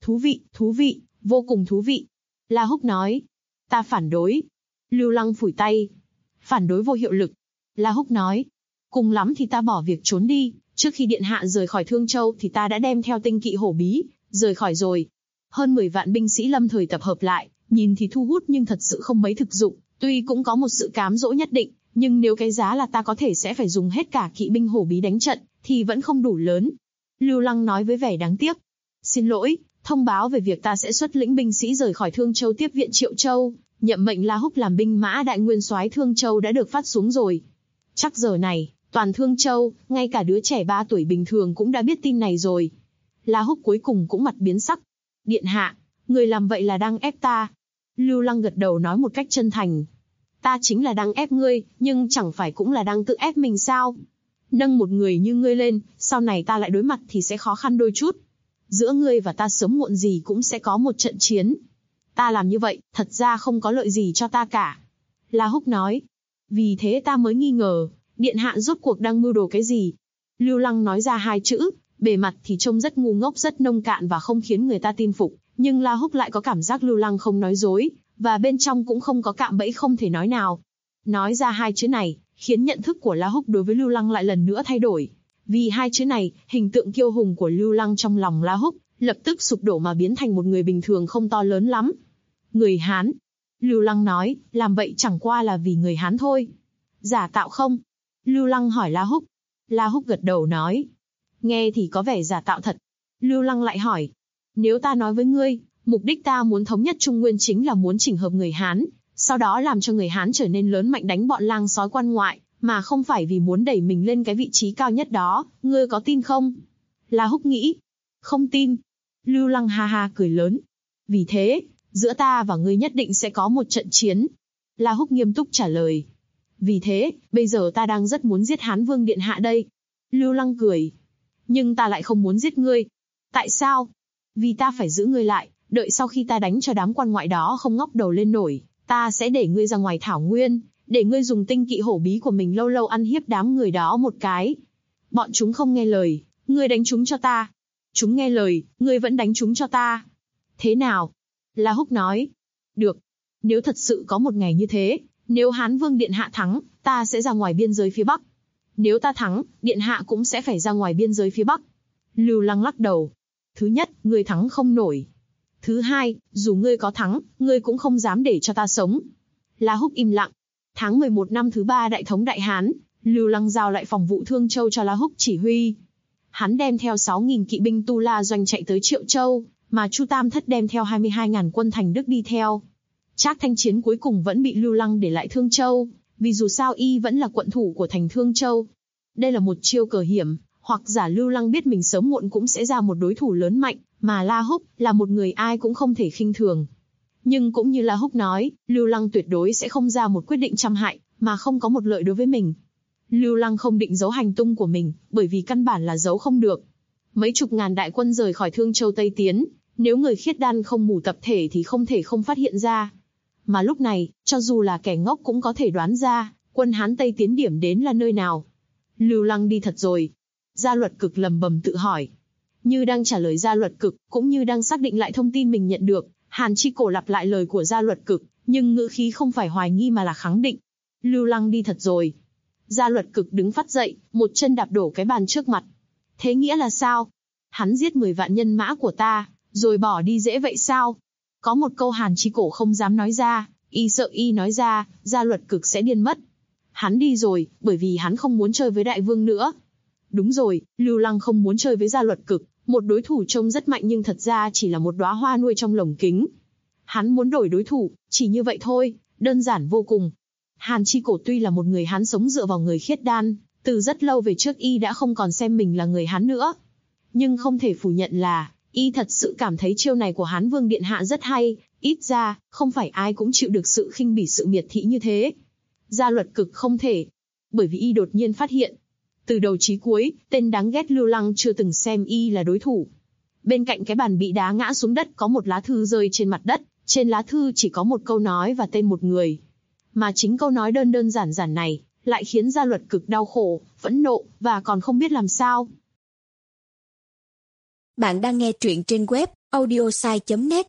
Thú vị, vô cùng thú vị. La Húc nói. Ta phản đối. Lưu Lăng phủi tay. Phản đối vô hiệu lực. La Húc nói. Cùng lắm thì ta bỏ việc trốn đi, trước khi điện hạ rời khỏi Thương Châu thì ta đã đem theo tinh kỵ hổ bí, rời khỏi rồi. Hơn 10 vạn binh sĩ lâm thời tập hợp lại, nhìn thì thu hút nhưng thật sự không mấy thực dụng, tuy cũng có một sự cám dỗ nhất định, nhưng nếu cái giá là ta có thể sẽ phải dùng hết cả kỵ binh hổ bí đánh trận, thì vẫn không đủ lớn. Lưu Lăng nói với vẻ đáng tiếc. Xin lỗi, thông báo về việc ta sẽ xuất lĩnh binh sĩ rời khỏi Thương Châu tiếp viện Triệu Châu, nhậm mệnh La Húc làm binh mã đại nguyên soái Thương Châu đã được phát xuống rồi. Chắc giờ này, toàn Thương Châu, ngay cả đứa trẻ 3 tuổi bình thường cũng đã biết tin này rồi. La Húc cuối cùng cũng mặt biến sắc. Điện hạ, người làm vậy là đang ép ta. Lưu Lăng gật đầu nói một cách chân thành. Ta chính là đang ép ngươi, nhưng chẳng phải cũng là đang tự ép mình sao? Nâng một người như ngươi lên, sau này ta lại đối mặt thì sẽ khó khăn đôi chút. Giữa ngươi và ta sớm muộn gì cũng sẽ có một trận chiến. Ta làm như vậy, thật ra không có lợi gì cho ta cả. La Húc nói. Vì thế ta mới nghi ngờ, điện hạ rốt cuộc đang mưu đồ cái gì? Lưu Lăng nói ra 2 chữ, bề mặt thì trông rất ngu ngốc, rất nông cạn và không khiến người ta tin phục, nhưng La Húc lại có cảm giác Lưu Lăng không nói dối, và bên trong cũng không có cạm bẫy không thể nói nào. Nói ra 2 chữ này, khiến nhận thức của La Húc đối với Lưu Lăng lại lần nữa thay đổi. Vì 2 chữ này, hình tượng kiêu hùng của Lưu Lăng trong lòng La Húc lập tức sụp đổ mà biến thành một người bình thường không to lớn lắm. Người Hán. Lưu Lăng nói, làm vậy chẳng qua là vì người Hán thôi. Giả tạo không? Lưu Lăng hỏi La Húc. La Húc gật đầu nói. Nghe thì có vẻ giả tạo thật. Lưu Lăng lại hỏi. Nếu ta nói với ngươi, mục đích ta muốn thống nhất Trung Nguyên chính là muốn chỉnh hợp người Hán, sau đó làm cho người Hán trở nên lớn mạnh đánh bọn lang sói quan ngoại, mà không phải vì muốn đẩy mình lên cái vị trí cao nhất đó, ngươi có tin không? La Húc nghĩ. Không tin. Lưu Lăng ha ha cười lớn. Vì thế, giữa ta và ngươi nhất định sẽ có một trận chiến. La Húc nghiêm túc trả lời. Vì thế, bây giờ ta đang rất muốn giết Hán Vương điện hạ đây. Lưu Lăng cười. Nhưng ta lại không muốn giết ngươi. Tại sao? Vì ta phải giữ ngươi lại, đợi sau khi ta đánh cho đám quan ngoại đó không ngóc đầu lên nổi, ta sẽ để ngươi ra ngoài thảo nguyên, để ngươi dùng tinh kỵ hổ bí của mình lâu lâu ăn hiếp đám người đó một cái. Bọn chúng không nghe lời, ngươi đánh chúng cho ta. Chúng nghe lời, ngươi vẫn đánh chúng cho ta. Thế nào? La Húc nói. Được. Nếu thật sự có một ngày như thế, nếu Hán Vương điện hạ thắng, ta sẽ ra ngoài biên giới phía Bắc. Nếu ta thắng, điện hạ cũng sẽ phải ra ngoài biên giới phía Bắc. Lưu Lăng lắc đầu. Thứ nhất, ngươi thắng không nổi. Thứ hai, dù ngươi có thắng, ngươi cũng không dám để cho ta sống. La Húc im lặng. Tháng 11 năm thứ 3 Đại thống Đại Hán, Lưu Lăng giao lại phòng vụ Thương Châu cho La Húc chỉ huy. Hắn đem theo 6.000 kỵ binh Tu La doanh chạy tới Triệu Châu, mà Chu Tam Thất đem theo 22.000 quân Thành Đức đi theo. Trác Thanh Chiến cuối cùng vẫn bị Lưu Lăng để lại Thương Châu, vì dù sao y vẫn là quận thủ của thành Thương Châu. Đây là một chiêu cờ hiểm, hoặc giả Lưu Lăng biết mình sớm muộn cũng sẽ ra một đối thủ lớn mạnh, mà La Húc là một người ai cũng không thể khinh thường. Nhưng cũng như La Húc nói, Lưu Lăng tuyệt đối sẽ không ra một quyết định trăm hại, mà không có một lợi đối với mình. Lưu Lăng không định giấu hành tung của mình, bởi vì căn bản là giấu không được. Mấy chục ngàn đại quân rời khỏi Thương Châu Tây tiến, nếu người khiết đan không mù tập thể thì không thể không phát hiện ra. Mà lúc này, cho dù là kẻ ngốc cũng có thể đoán ra, quân Hán Tây tiến điểm đến là nơi nào. Lưu Lăng đi thật rồi. Gia Luật Cực lầm bầm tự hỏi. Như đang trả lời Gia Luật Cực, cũng như đang xác định lại thông tin mình nhận được, Hàn Chi Cổ lặp lại lời của Gia Luật Cực, nhưng ngữ khí không phải hoài nghi mà là khẳng định. Lưu Lăng đi thật rồi. Gia Luật Cực đứng phắt dậy, một chân đạp đổ cái bàn trước mặt. Thế nghĩa là sao? Hắn giết 10 vạn nhân mã của ta, rồi bỏ đi dễ vậy sao? Có một câu Hàn Chi Cổ không dám nói ra, y sợ y nói ra, Gia Luật Cực sẽ điên mất. Hắn đi rồi, bởi vì hắn không muốn chơi với đại vương nữa. Đúng rồi, Lưu Lăng không muốn chơi với Gia Luật Cực, một đối thủ trông rất mạnh nhưng thật ra chỉ là một đóa hoa nuôi trong lồng kính. Hắn muốn đổi đối thủ, chỉ như vậy thôi, đơn giản vô cùng. Hàn Chi Cổ tuy là một người Hán sống dựa vào người khiết đan, từ rất lâu về trước y đã không còn xem mình là người Hán nữa. Nhưng không thể phủ nhận là, y thật sự cảm thấy chiêu này của Hán Vương điện hạ rất hay, ít ra, không phải ai cũng chịu được sự khinh bỉ sự miệt thị như thế. Gia Luật Cực không thể, bởi vì y đột nhiên phát hiện. Từ đầu chí cuối, tên đáng ghét Lưu Lăng chưa từng xem y là đối thủ. Bên cạnh cái bàn bị đá ngã xuống đất có một lá thư rơi trên mặt đất, trên lá thư chỉ có một câu nói và tên một người. Mà chính câu nói đơn giản này, lại khiến Gia Luật Cực đau khổ, phẫn nộ, và còn không biết làm sao. Bạn đang nghe truyện trên web audiosai.net.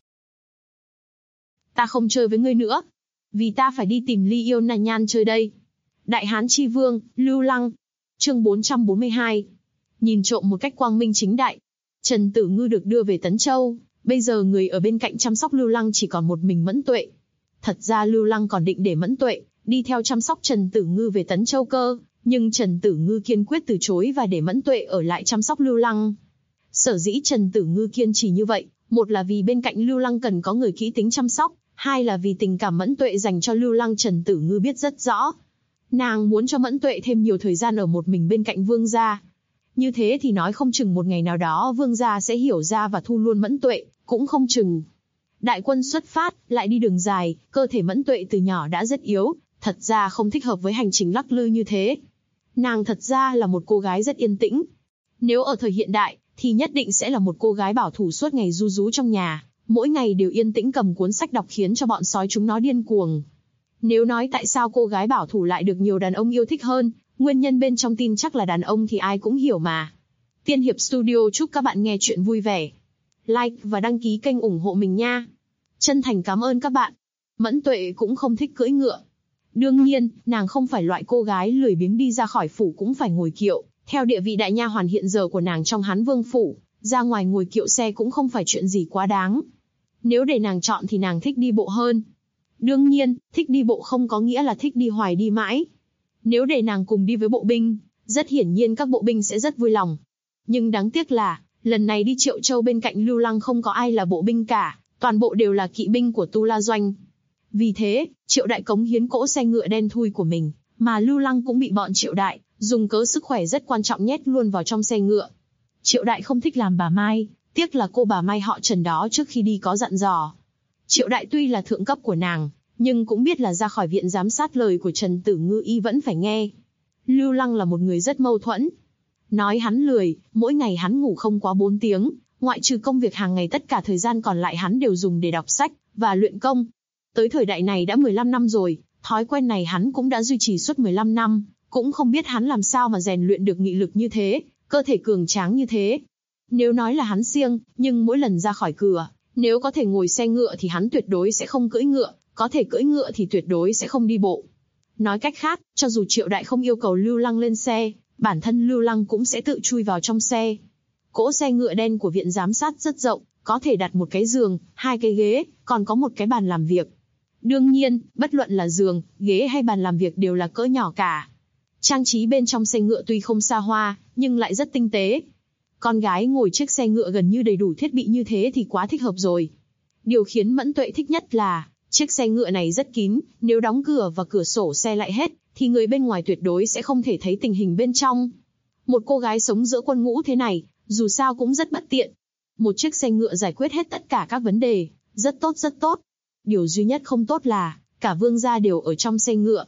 Ta không chơi với ngươi nữa, vì ta phải đi tìm Ly Yêu Nà Nhan chơi đây. Đại Hán Chi Vương, Lưu Lăng. Chương 442. Nhìn trộm một cách quang minh chính đại. Trần Tử Ngư được đưa về Tấn Châu, bây giờ người ở bên cạnh chăm sóc Lưu Lăng chỉ còn một mình Mẫn Tuệ. Thật ra Lưu Lăng còn định để Mẫn Tuệ đi theo chăm sóc Trần Tử Ngư về Tấn Châu cơ, nhưng Trần Tử Ngư kiên quyết từ chối và để Mẫn Tuệ ở lại chăm sóc Lưu Lăng. Sở dĩ Trần Tử Ngư kiên trì như vậy, một là vì bên cạnh Lưu Lăng cần có người kỹ tính chăm sóc, hai là vì tình cảm Mẫn Tuệ dành cho Lưu Lăng Trần Tử Ngư biết rất rõ. Nàng muốn cho Mẫn Tuệ thêm nhiều thời gian ở một mình bên cạnh Vương gia. Như thế thì nói không chừng một ngày nào đó Vương gia sẽ hiểu ra và thu luôn Mẫn Tuệ, cũng không chừng. Đại quân xuất phát, lại đi đường dài, cơ thể Mẫn Tuệ từ nhỏ đã rất yếu, thật ra không thích hợp với hành trình lắc lư như thế. Nàng thật ra là một cô gái rất yên tĩnh. Nếu ở thời hiện đại, thì nhất định sẽ là một cô gái bảo thủ suốt ngày ru rú trong nhà, mỗi ngày đều yên tĩnh cầm cuốn sách đọc khiến cho bọn sói chúng nó điên cuồng. Nếu nói tại sao cô gái bảo thủ lại được nhiều đàn ông yêu thích hơn, nguyên nhân bên trong tin chắc là đàn ông thì ai cũng hiểu mà. Tiên Hiệp Studio chúc các bạn nghe chuyện vui vẻ. Like và đăng ký kênh ủng hộ mình nha. Chân thành cảm ơn các bạn. Mẫn Tuệ cũng không thích cưỡi ngựa. Đương nhiên, nàng không phải loại cô gái lười biếng đi ra khỏi phủ cũng phải ngồi kiệu. Theo địa vị đại nha hoàn hiện giờ của nàng trong Hán Vương phủ, ra ngoài ngồi kiệu xe cũng không phải chuyện gì quá đáng. Nếu để nàng chọn thì nàng thích đi bộ hơn. Đương nhiên, thích đi bộ không có nghĩa là thích đi hoài đi mãi. Nếu để nàng cùng đi với bộ binh, rất hiển nhiên các bộ binh sẽ rất vui lòng. Nhưng đáng tiếc là, lần này đi Triệu Châu bên cạnh Lưu Lăng không có ai là bộ binh cả, toàn bộ đều là kỵ binh của Tu La Doanh. Vì thế, Triệu Đại cống hiến cỗ xe ngựa đen thui của mình, mà Lưu Lăng cũng bị bọn Triệu Đại dùng cớ sức khỏe rất quan trọng nhét luôn vào trong xe ngựa. Triệu Đại không thích làm bà Mai, tiếc là cô bà Mai họ Trần đó trước khi đi có dặn dò. Triệu Đại tuy là thượng cấp của nàng, nhưng cũng biết là ra khỏi viện giám sát lời của Trần Tử Ngư y vẫn phải nghe. Lưu Lăng là một người rất mâu thuẫn. Nói hắn lười, mỗi ngày hắn ngủ không quá 4 tiếng, ngoại trừ công việc hàng ngày tất cả thời gian còn lại hắn đều dùng để đọc sách và luyện công. Tới thời đại này đã 15 năm rồi, thói quen này hắn cũng đã duy trì suốt 15 năm, cũng không biết hắn làm sao mà rèn luyện được nghị lực như thế, cơ thể cường tráng như thế. Nếu nói là hắn siêng, nhưng mỗi lần ra khỏi cửa, nếu có thể ngồi xe ngựa thì hắn tuyệt đối sẽ không cưỡi ngựa, có thể cưỡi ngựa thì tuyệt đối sẽ không đi bộ. Nói cách khác, cho dù Triệu Đại không yêu cầu Lưu Lăng lên xe, bản thân Lưu Lăng cũng sẽ tự chui vào trong xe. Cỗ xe ngựa đen của viện giám sát rất rộng, có thể đặt một cái giường, 2 cái ghế, còn có một cái bàn làm việc. Đương nhiên, bất luận là giường, ghế hay bàn làm việc đều là cỡ nhỏ cả. Trang trí bên trong xe ngựa tuy không xa hoa, nhưng lại rất tinh tế. Con gái ngồi chiếc xe ngựa gần như đầy đủ thiết bị như thế thì quá thích hợp rồi. Điều khiến Mẫn Tuệ thích nhất là, chiếc xe ngựa này rất kín, nếu đóng cửa và cửa sổ xe lại hết, thì người bên ngoài tuyệt đối sẽ không thể thấy tình hình bên trong. Một cô gái sống giữa quân ngũ thế này, dù sao cũng rất bất tiện. Một chiếc xe ngựa giải quyết hết tất cả các vấn đề, rất tốt rất tốt. Điều duy nhất không tốt là, cả Vương gia đều ở trong xe ngựa.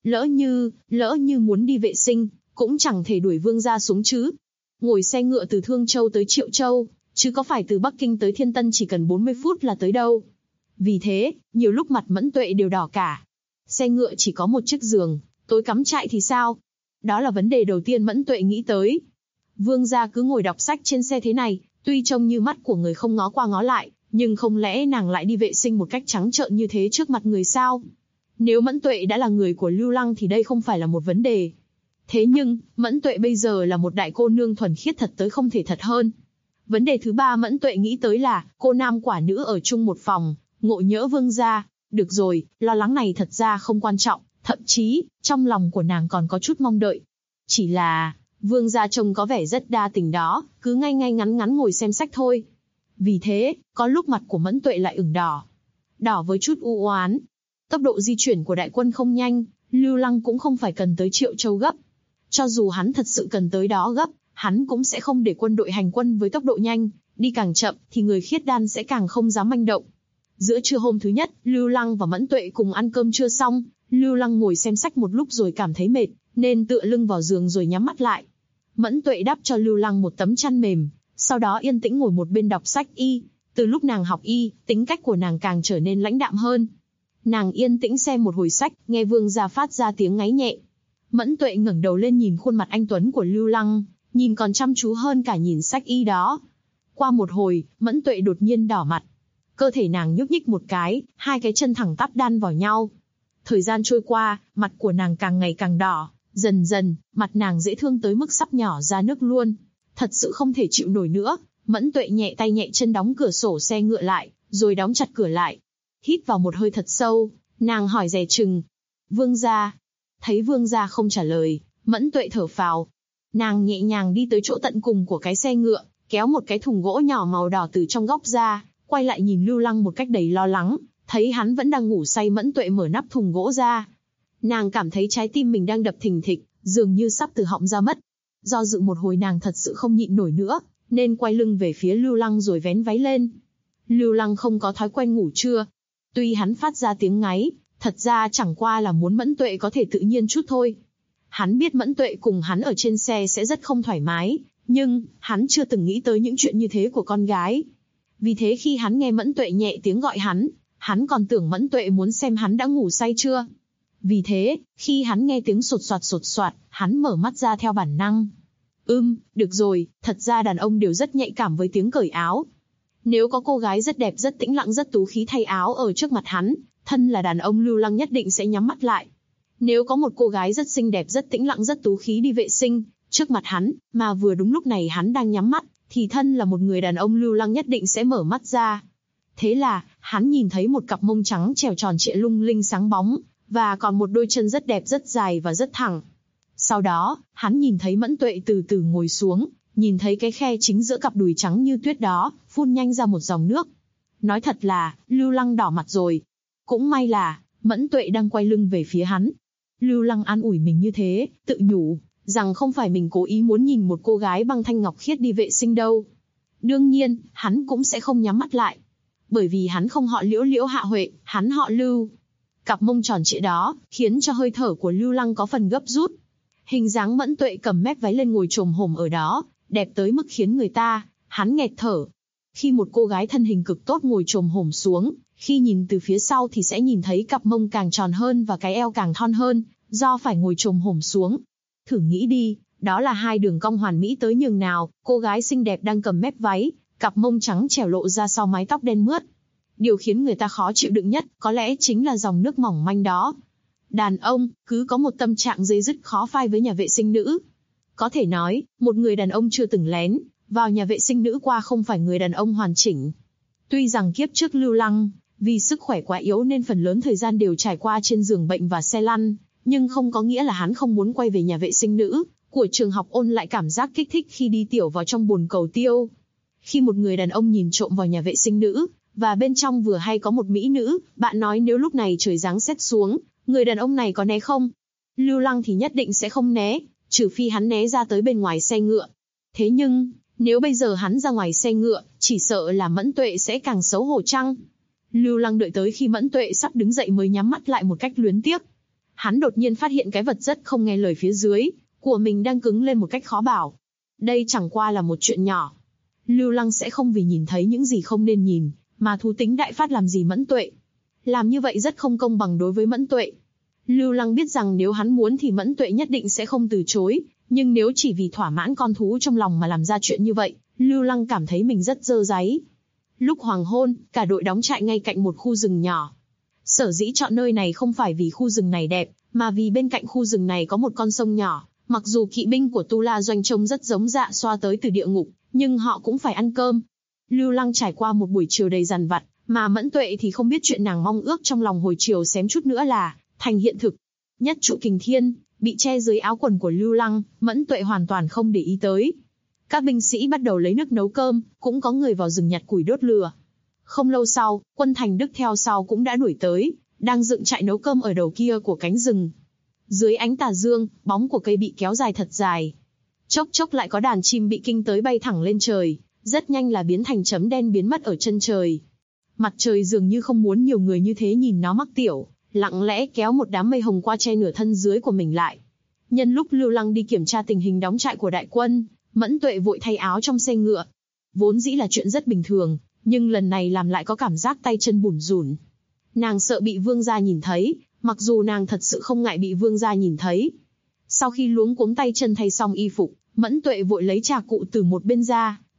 Lỡ như muốn đi vệ sinh, cũng chẳng thể đuổi Vương gia xuống chứ. Ngồi xe ngựa từ Thương Châu tới Triệu Châu, chứ có phải từ Bắc Kinh tới Thiên Tân chỉ cần 40 phút là tới đâu. Vì thế, nhiều lúc mặt Mẫn Tuệ đều đỏ cả. Xe ngựa chỉ có một chiếc giường, tối cắm trại thì sao? Đó là vấn đề đầu tiên Mẫn Tuệ nghĩ tới. Vương gia cứ ngồi đọc sách trên xe thế này, tuy trông như mắt của người không ngó qua ngó lại, nhưng không lẽ nàng lại đi vệ sinh một cách trắng trợn như thế trước mặt người sao? Nếu Mẫn Tuệ đã là người của Lưu Lăng thì đây không phải là một vấn đề. Thế nhưng, Mẫn Tuệ bây giờ là một đại cô nương thuần khiết thật tới không thể thật hơn. Vấn đề thứ ba Mẫn Tuệ nghĩ tới là, cô nam quả nữ ở chung một phòng, ngộ nhỡ Vương gia. Được rồi, lo lắng này thật ra không quan trọng, thậm chí, trong lòng của nàng còn có chút mong đợi. Chỉ là, Vương gia trông có vẻ rất đa tình đó, cứ ngay ngay ngắn ngắn ngồi xem sách thôi. Vì thế, có lúc mặt của Mẫn Tuệ lại ửng đỏ. Đỏ với chút u oán. Tốc độ di chuyển của đại quân không nhanh, Lưu Lăng cũng không phải cần tới Triệu Châu gấp. Cho dù hắn thật sự cần tới đó gấp, hắn cũng sẽ không để quân đội hành quân với tốc độ nhanh, đi càng chậm thì người khiết đan sẽ càng không dám manh động. Giữa trưa hôm thứ nhất, Lưu Lăng và Mẫn Tuệ cùng ăn cơm trưa xong, Lưu Lăng ngồi xem sách một lúc rồi cảm thấy mệt, nên tựa lưng vào giường rồi nhắm mắt lại. Mẫn Tuệ đắp cho Lưu Lăng một tấm chăn mềm, sau đó yên tĩnh ngồi một bên đọc sách y. Từ lúc nàng học y, tính cách của nàng càng trở nên lãnh đạm hơn. Nàng yên tĩnh xem một hồi sách, nghe Vương gia phát ra tiếng ngáy nhẹ. Mẫn Tuệ ngẩng đầu lên nhìn khuôn mặt anh tuấn của Lưu Lăng, nhìn còn chăm chú hơn cả nhìn sách y đó. Qua một hồi, Mẫn Tuệ đột nhiên đỏ mặt. Cơ thể nàng nhúc nhích một cái, hai cái chân thẳng tắp đan vào nhau. Thời gian trôi qua, mặt của nàng càng ngày càng đỏ, dần dần, mặt nàng dễ thương tới mức sắp nhỏ ra nước luôn. Thật sự không thể chịu nổi nữa, Mẫn Tuệ nhẹ tay nhẹ chân đóng cửa sổ xe ngựa lại, rồi đóng chặt cửa lại. Hít vào một hơi thật sâu, nàng hỏi dè chừng. Vương gia. Thấy vương gia không trả lời, Mẫn Tuệ thở phào. Nàng nhẹ nhàng đi tới chỗ tận cùng của cái xe ngựa, kéo một cái thùng gỗ nhỏ màu đỏ từ trong góc ra, quay lại nhìn Lưu Lăng một cách đầy lo lắng, thấy hắn vẫn đang ngủ say. Mẫn Tuệ mở nắp thùng gỗ ra. Nàng cảm thấy trái tim mình đang đập thình thịch, dường như sắp từ họng ra mất. Do dự một hồi nàng thật sự không nhịn nổi nữa, nên quay lưng về phía Lưu Lăng rồi vén váy lên. Lưu Lăng không có thói quen ngủ trưa. Tuy hắn phát ra tiếng ngáy, thật ra chẳng qua là muốn Mẫn Tuệ có thể tự nhiên chút thôi. Hắn biết Mẫn Tuệ cùng hắn ở trên xe sẽ rất không thoải mái, nhưng hắn chưa từng nghĩ tới những chuyện như thế của con gái. Vì thế khi hắn nghe Mẫn Tuệ nhẹ tiếng gọi hắn còn tưởng Mẫn Tuệ muốn xem hắn đã ngủ say chưa. Vì thế, khi hắn nghe tiếng sột soạt, hắn mở mắt ra theo bản năng. Được rồi, thật ra đàn ông đều rất nhạy cảm với tiếng cởi áo. Nếu có cô gái rất đẹp, rất tĩnh lặng, rất tú khí thay áo ở trước mặt hắn, thân là đàn ông Lưu Lăng nhất định sẽ nhắm mắt lại. Nếu có một cô gái rất xinh đẹp, rất tĩnh lặng, rất tú khí đi vệ sinh trước mặt hắn, mà vừa đúng lúc này hắn đang nhắm mắt, thì thân là một người đàn ông Lưu Lăng nhất định sẽ mở mắt ra. Thế là, hắn nhìn thấy một cặp mông trắng trèo tròn trịa lung linh sáng bóng, và còn một đôi chân rất đẹp, rất dài và rất thẳng. Sau đó, hắn nhìn thấy Mẫn Tuệ từ từ ngồi xuống, nhìn thấy cái khe chính giữa cặp đùi trắng như tuyết đó, phun nhanh ra một dòng nước. Nói thật là, Lưu Lăng đỏ mặt rồi. Cũng may là, Mẫn Tuệ đang quay lưng về phía hắn. Lưu Lăng an ủi mình như thế, tự nhủ rằng không phải mình cố ý muốn nhìn một cô gái băng thanh ngọc khiết đi vệ sinh đâu. Đương nhiên, hắn cũng sẽ không nhắm mắt lại. Bởi vì hắn không họ Liễu Hạ Huệ, hắn họ Lưu. Cặp mông tròn trịa đó, khiến cho hơi thở của Lưu Lăng có phần gấp rút. Hình dáng Mẫn Tuệ cầm mép váy lên ngồi chồm hổm ở đó, đẹp tới mức khiến hắn nghẹt thở. Khi một cô gái thân hình cực tốt ngồi chồm hổm xuống, khi nhìn từ phía sau thì sẽ nhìn thấy cặp mông càng tròn hơn và cái eo càng thon hơn, do phải ngồi chồm hổm xuống. Thử nghĩ đi, đó là hai đường cong hoàn mỹ tới nhường nào, cô gái xinh đẹp đang cầm mép váy, cặp mông trắng trẻo lộ ra sau mái tóc đen mướt. Điều khiến người ta khó chịu đựng nhất, có lẽ chính là dòng nước mỏng manh đó. Đàn ông, cứ có một tâm trạng dây dứt khó phai với nhà vệ sinh nữ. Có thể nói, một người đàn ông chưa từng lén vào nhà vệ sinh nữ qua không phải người đàn ông hoàn chỉnh. Tuy rằng kiếp trước Lưu Lăng, vì sức khỏe quá yếu nên phần lớn thời gian đều trải qua trên giường bệnh và xe lăn, nhưng không có nghĩa là hắn không muốn quay về nhà vệ sinh nữ của trường học ôn lại cảm giác kích thích khi đi tiểu vào trong bồn cầu tiêu. Khi một người đàn ông nhìn trộm vào nhà vệ sinh nữ, và bên trong vừa hay có một mỹ nữ, bạn nói nếu lúc này trời giáng sét xuống, người đàn ông này có né không? Lưu Lăng thì nhất định sẽ không né, trừ phi hắn né ra tới bên ngoài xe ngựa. Thế nhưng, nếu bây giờ hắn ra ngoài xe ngựa, chỉ sợ là Mẫn Tuệ sẽ càng xấu hổ chăng? Lưu Lăng đợi tới khi Mẫn Tuệ sắp đứng dậy mới nhắm mắt lại một cách luyến tiếc. Hắn đột nhiên phát hiện cái vật rất không nghe lời phía dưới của mình đang cứng lên một cách khó bảo. Đây chẳng qua là một chuyện nhỏ. Lưu Lăng sẽ không vì nhìn thấy những gì không nên nhìn, mà thú tính đại phát làm gì Mẫn Tuệ. Làm như vậy rất không công bằng đối với Mẫn Tuệ. Lưu Lăng biết rằng nếu hắn muốn thì Mẫn Tuệ nhất định sẽ không từ chối, nhưng nếu chỉ vì thỏa mãn con thú trong lòng mà làm ra chuyện như vậy, Lưu Lăng cảm thấy mình rất dơ dáy. Lúc hoàng hôn, cả đội đóng trại ngay cạnh một khu rừng nhỏ. Sở dĩ chọn nơi này không phải vì khu rừng này đẹp, mà vì bên cạnh khu rừng này có một con sông nhỏ. Mặc dù kỵ binh của Tu La Doanh trông rất giống Dạ Xoa tới từ địa ngục, nhưng họ cũng phải ăn cơm. Lưu Lăng trải qua một buổi chiều đầy dằn vặt, mà Mẫn Tuệ thì không biết chuyện nàng mong ước trong lòng hồi chiều xém chút nữa là thành hiện thực. Nhất trụ kình thiên, bị che dưới áo quần của Lưu Lăng, Mẫn Tuệ hoàn toàn không để ý tới. Các binh sĩ bắt đầu lấy nước nấu cơm, cũng có người vào rừng nhặt củi đốt lửa. Không lâu sau, quân Thành Đức theo sau cũng đã đuổi tới, đang dựng trại nấu cơm ở đầu kia của cánh rừng. Dưới ánh tà dương, bóng của cây bị kéo dài thật dài. Chốc chốc lại có đàn chim bị kinh tới bay thẳng lên trời, rất nhanh là biến thành chấm đen biến mất ở chân trời. Mặt trời dường như không muốn nhiều người như thế nhìn nó mắc tiểu, lặng lẽ kéo một đám mây hồng qua che nửa thân dưới của mình lại. Nhân lúc Lưu Lăng đi kiểm tra tình hình đóng trại của đại quân, Mẫn Tuệ vội thay áo trong xe ngựa. Vốn dĩ là chuyện rất bình thường, nhưng lần này làm lại có cảm giác tay chân bủn rủn. Nàng sợ bị vương gia nhìn thấy, mặc dù nàng thật sự không ngại bị vương gia nhìn thấy. Sau khi luống cuống tay chân thay xong y phục, Mẫn Tuệ vội lấy trà cụ từ một bên ra,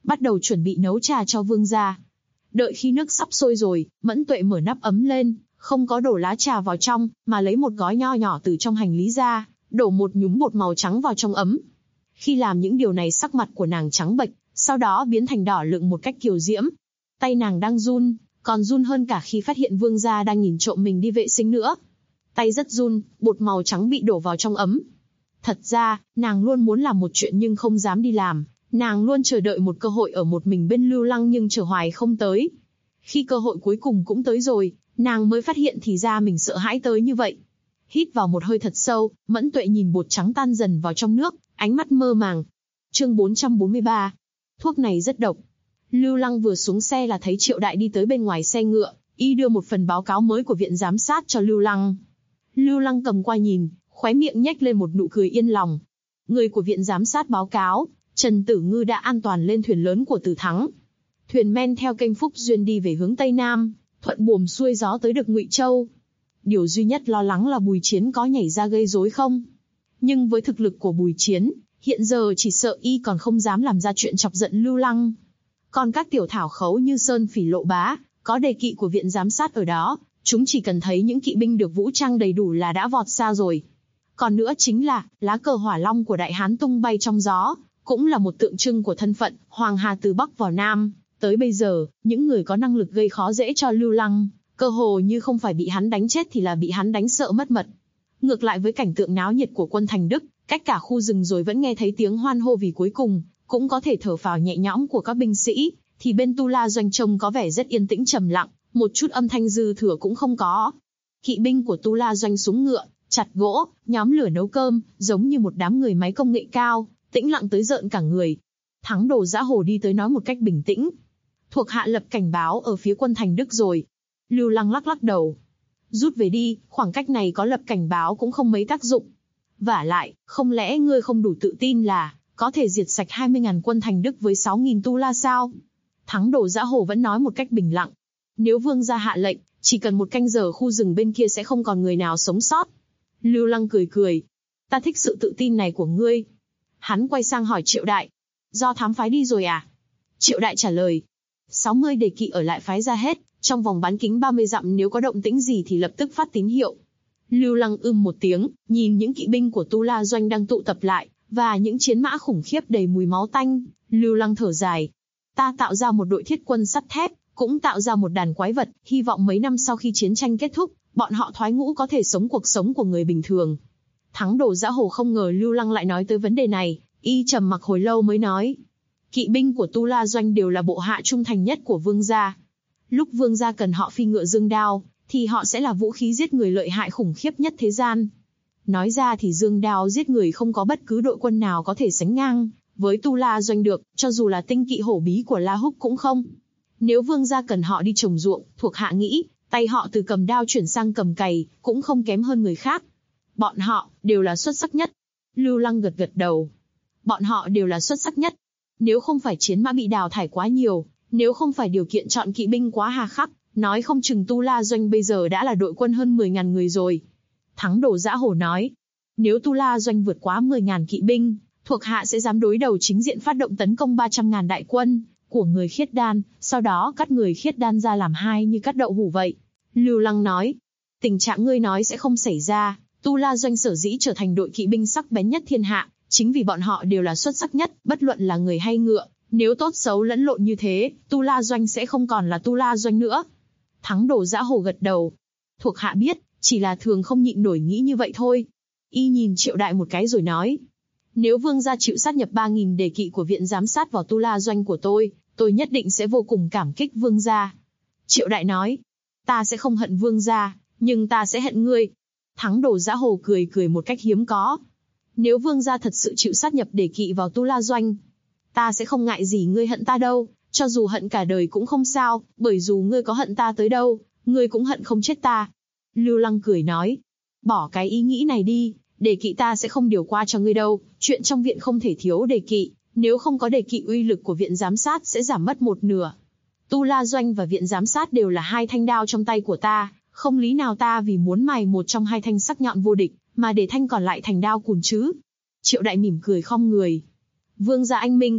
bắt đầu chuẩn bị nấu trà cho vương gia. Đợi khi nước sắp sôi rồi, Mẫn Tuệ mở nắp ấm lên, không có đổ lá trà vào trong, mà lấy một gói nho nhỏ từ trong hành lý ra, đổ một nhúm bột màu trắng vào trong ấm. Khi làm những điều này sắc mặt của nàng trắng bệch, sau đó biến thành đỏ lựng một cách kiều diễm. Tay nàng đang run, còn run hơn cả khi phát hiện vương gia đang nhìn trộm mình đi vệ sinh nữa. Tay rất run, bột màu trắng bị đổ vào trong ấm. Thật ra, nàng luôn muốn làm một chuyện nhưng không dám đi làm. Nàng luôn chờ đợi một cơ hội ở một mình bên Lưu Lăng nhưng chờ hoài không tới. Khi cơ hội cuối cùng cũng tới rồi, nàng mới phát hiện thì ra mình sợ hãi tới như vậy. Hít vào một hơi thật sâu, Mẫn Tuệ nhìn bột trắng tan dần vào trong nước, ánh mắt mơ màng. Chương 443. Thuốc này rất độc. Lưu Lăng vừa xuống xe là thấy Triệu Đại đi tới bên ngoài xe ngựa, y đưa một phần báo cáo mới của viện giám sát cho Lưu Lăng. Lưu Lăng cầm qua nhìn, khóe miệng nhếch lên một nụ cười yên lòng. Người của viện giám sát báo cáo, Trần Tử Ngư đã an toàn lên thuyền lớn của Tử Thắng. Thuyền men theo kênh Phúc Duyên đi về hướng Tây Nam, thuận buồm xuôi gió tới được Ngụy Châu. Điều duy nhất lo lắng là Bùi Chiến có nhảy ra gây rối không. Nhưng với thực lực của Bùi Chiến, hiện giờ chỉ sợ y còn không dám làm ra chuyện chọc giận Lưu Lăng. Còn các tiểu thảo khấu như Sơn Phỉ Lộ Bá, có đề kỵ của viện giám sát ở đó, chúng chỉ cần thấy những kỵ binh được vũ trang đầy đủ là đã vọt xa rồi. Còn nữa chính là, lá cờ hỏa long của Đại Hán tung bay trong gió, cũng là một tượng trưng của thân phận, Hoàng Hà từ Bắc vào Nam. Tới bây giờ, những người có năng lực gây khó dễ cho Lưu Lăng, cơ hồ như không phải bị hắn đánh chết thì là bị hắn đánh sợ mất mật. Ngược lại với cảnh tượng náo nhiệt của quân Thành Đức, cách cả khu rừng rồi vẫn nghe thấy tiếng hoan hô vì cuối cùng, cũng có thể thở phào nhẹ nhõm của các binh sĩ, thì bên Tu La Doanh trông có vẻ rất yên tĩnh trầm lặng, một chút âm thanh dư thừa cũng không có. Kỵ binh của Tu La Doanh xuống ngựa, chặt gỗ, nhóm lửa nấu cơm, giống như một đám người máy công nghệ cao, tĩnh lặng tới rợn cả người. Thắng Đồ Dã Hồ đi tới nói một cách bình tĩnh. Thuộc hạ lập cảnh báo ở phía quân Thành Đức rồi. Lưu Lăng lắc lắc đầu. Rút về đi, khoảng cách này có lập cảnh báo cũng không mấy tác dụng. Vả lại, không lẽ ngươi không đủ tự tin là có thể diệt sạch 20.000 quân Thành Đức với 6.000 tu la sao? Thắng Đồ Dã Hồ vẫn nói một cách bình lặng. Nếu vương gia hạ lệnh, chỉ cần một canh giờ khu rừng bên kia sẽ không còn người nào sống sót. Lưu Lăng cười cười. Ta thích sự tự tin này của ngươi. Hắn quay sang hỏi Triệu Đại. Do thám phái đi rồi à? Triệu Đại trả lời. 60 đề kỵ ở lại phái ra hết, trong vòng bán kính 30 dặm nếu có động tĩnh gì thì lập tức phát tín hiệu. Lưu Lăng một tiếng, nhìn những kỵ binh của Tu La Doanh đang tụ tập lại, và những chiến mã khủng khiếp đầy mùi máu tanh. Lưu Lăng thở dài. Ta tạo ra một đội thiết quân sắt thép, cũng tạo ra một đàn quái vật, hy vọng mấy năm sau khi chiến tranh kết thúc, bọn họ thoái ngũ có thể sống cuộc sống của người bình thường. Thắng Đồ Dã Hồ không ngờ Lưu Lăng lại nói tới vấn đề này, y trầm mặc hồi lâu mới nói. Kỵ binh của Tu La Doanh đều là bộ hạ trung thành nhất của vương gia. Lúc vương gia cần họ phi ngựa dương đao, thì họ sẽ là vũ khí giết người lợi hại khủng khiếp nhất thế gian. Nói ra thì dương đao giết người không có bất cứ đội quân nào có thể sánh ngang với Tu La Doanh được, cho dù là tinh kỵ hổ bí của La Húc cũng không. Nếu vương gia cần họ đi trồng ruộng, thuộc hạ nghĩ, tay họ từ cầm đao chuyển sang cầm cày, cũng không kém hơn người khác. Bọn họ đều là xuất sắc nhất. Lưu Lăng gật gật đầu. Bọn họ đều là xuất sắc nhất. Nếu không phải chiến mã bị đào thải quá nhiều, nếu không phải điều kiện chọn kỵ binh quá hà khắc, nói không chừng Tu La Doanh bây giờ đã là đội quân hơn 10.000 người rồi. Thắng Đồ Dã Hồ nói. Nếu Tu La Doanh vượt quá 10.000 kỵ binh, thuộc hạ sẽ dám đối đầu chính diện phát động tấn công 300.000 đại quân của người Khiết Đan, sau đó cắt người Khiết Đan ra làm hai như cắt đậu hủ vậy. Lưu Lăng nói. Tình trạng ngươi nói sẽ không xảy ra. Tu La Doanh sở dĩ trở thành đội kỵ binh sắc bén nhất thiên hạ, chính vì bọn họ đều là xuất sắc nhất, bất luận là người hay ngựa. Nếu tốt xấu lẫn lộn như thế, Tu La Doanh sẽ không còn là Tu La Doanh nữa. Thắng Đồ Dã Hồ gật đầu. Thuộc hạ biết, chỉ là thường không nhịn nổi nghĩ như vậy thôi. Y nhìn Triệu Đại một cái rồi nói. Nếu vương gia chịu sát nhập 3.000 đề kỵ của viện giám sát vào Tu La Doanh của tôi nhất định sẽ vô cùng cảm kích vương gia. Triệu Đại nói. Ta sẽ không hận vương gia, nhưng ta sẽ hận ngươi. Thắng Đồ Dã Hồ cười cười một cách hiếm có. Nếu vương gia thật sự chịu sát nhập đề kỵ vào Tu La Doanh, ta sẽ không ngại gì ngươi hận ta đâu, cho dù hận cả đời cũng không sao, bởi dù ngươi có hận ta tới đâu, ngươi cũng hận không chết ta. Lưu Lăng cười nói, bỏ cái ý nghĩ này đi, đề kỵ ta sẽ không điều qua cho ngươi đâu, chuyện trong viện không thể thiếu đề kỵ, nếu không có đề kỵ uy lực của viện giám sát sẽ giảm mất một nửa. Tu La Doanh và viện giám sát đều là hai thanh đao trong tay của ta, không lý nào ta vì muốn mài một trong hai thanh sắc nhọn vô địch, mà để thanh còn lại thành đao cùn chứ. Triệu Đại mỉm cười khom người. Vương gia anh minh.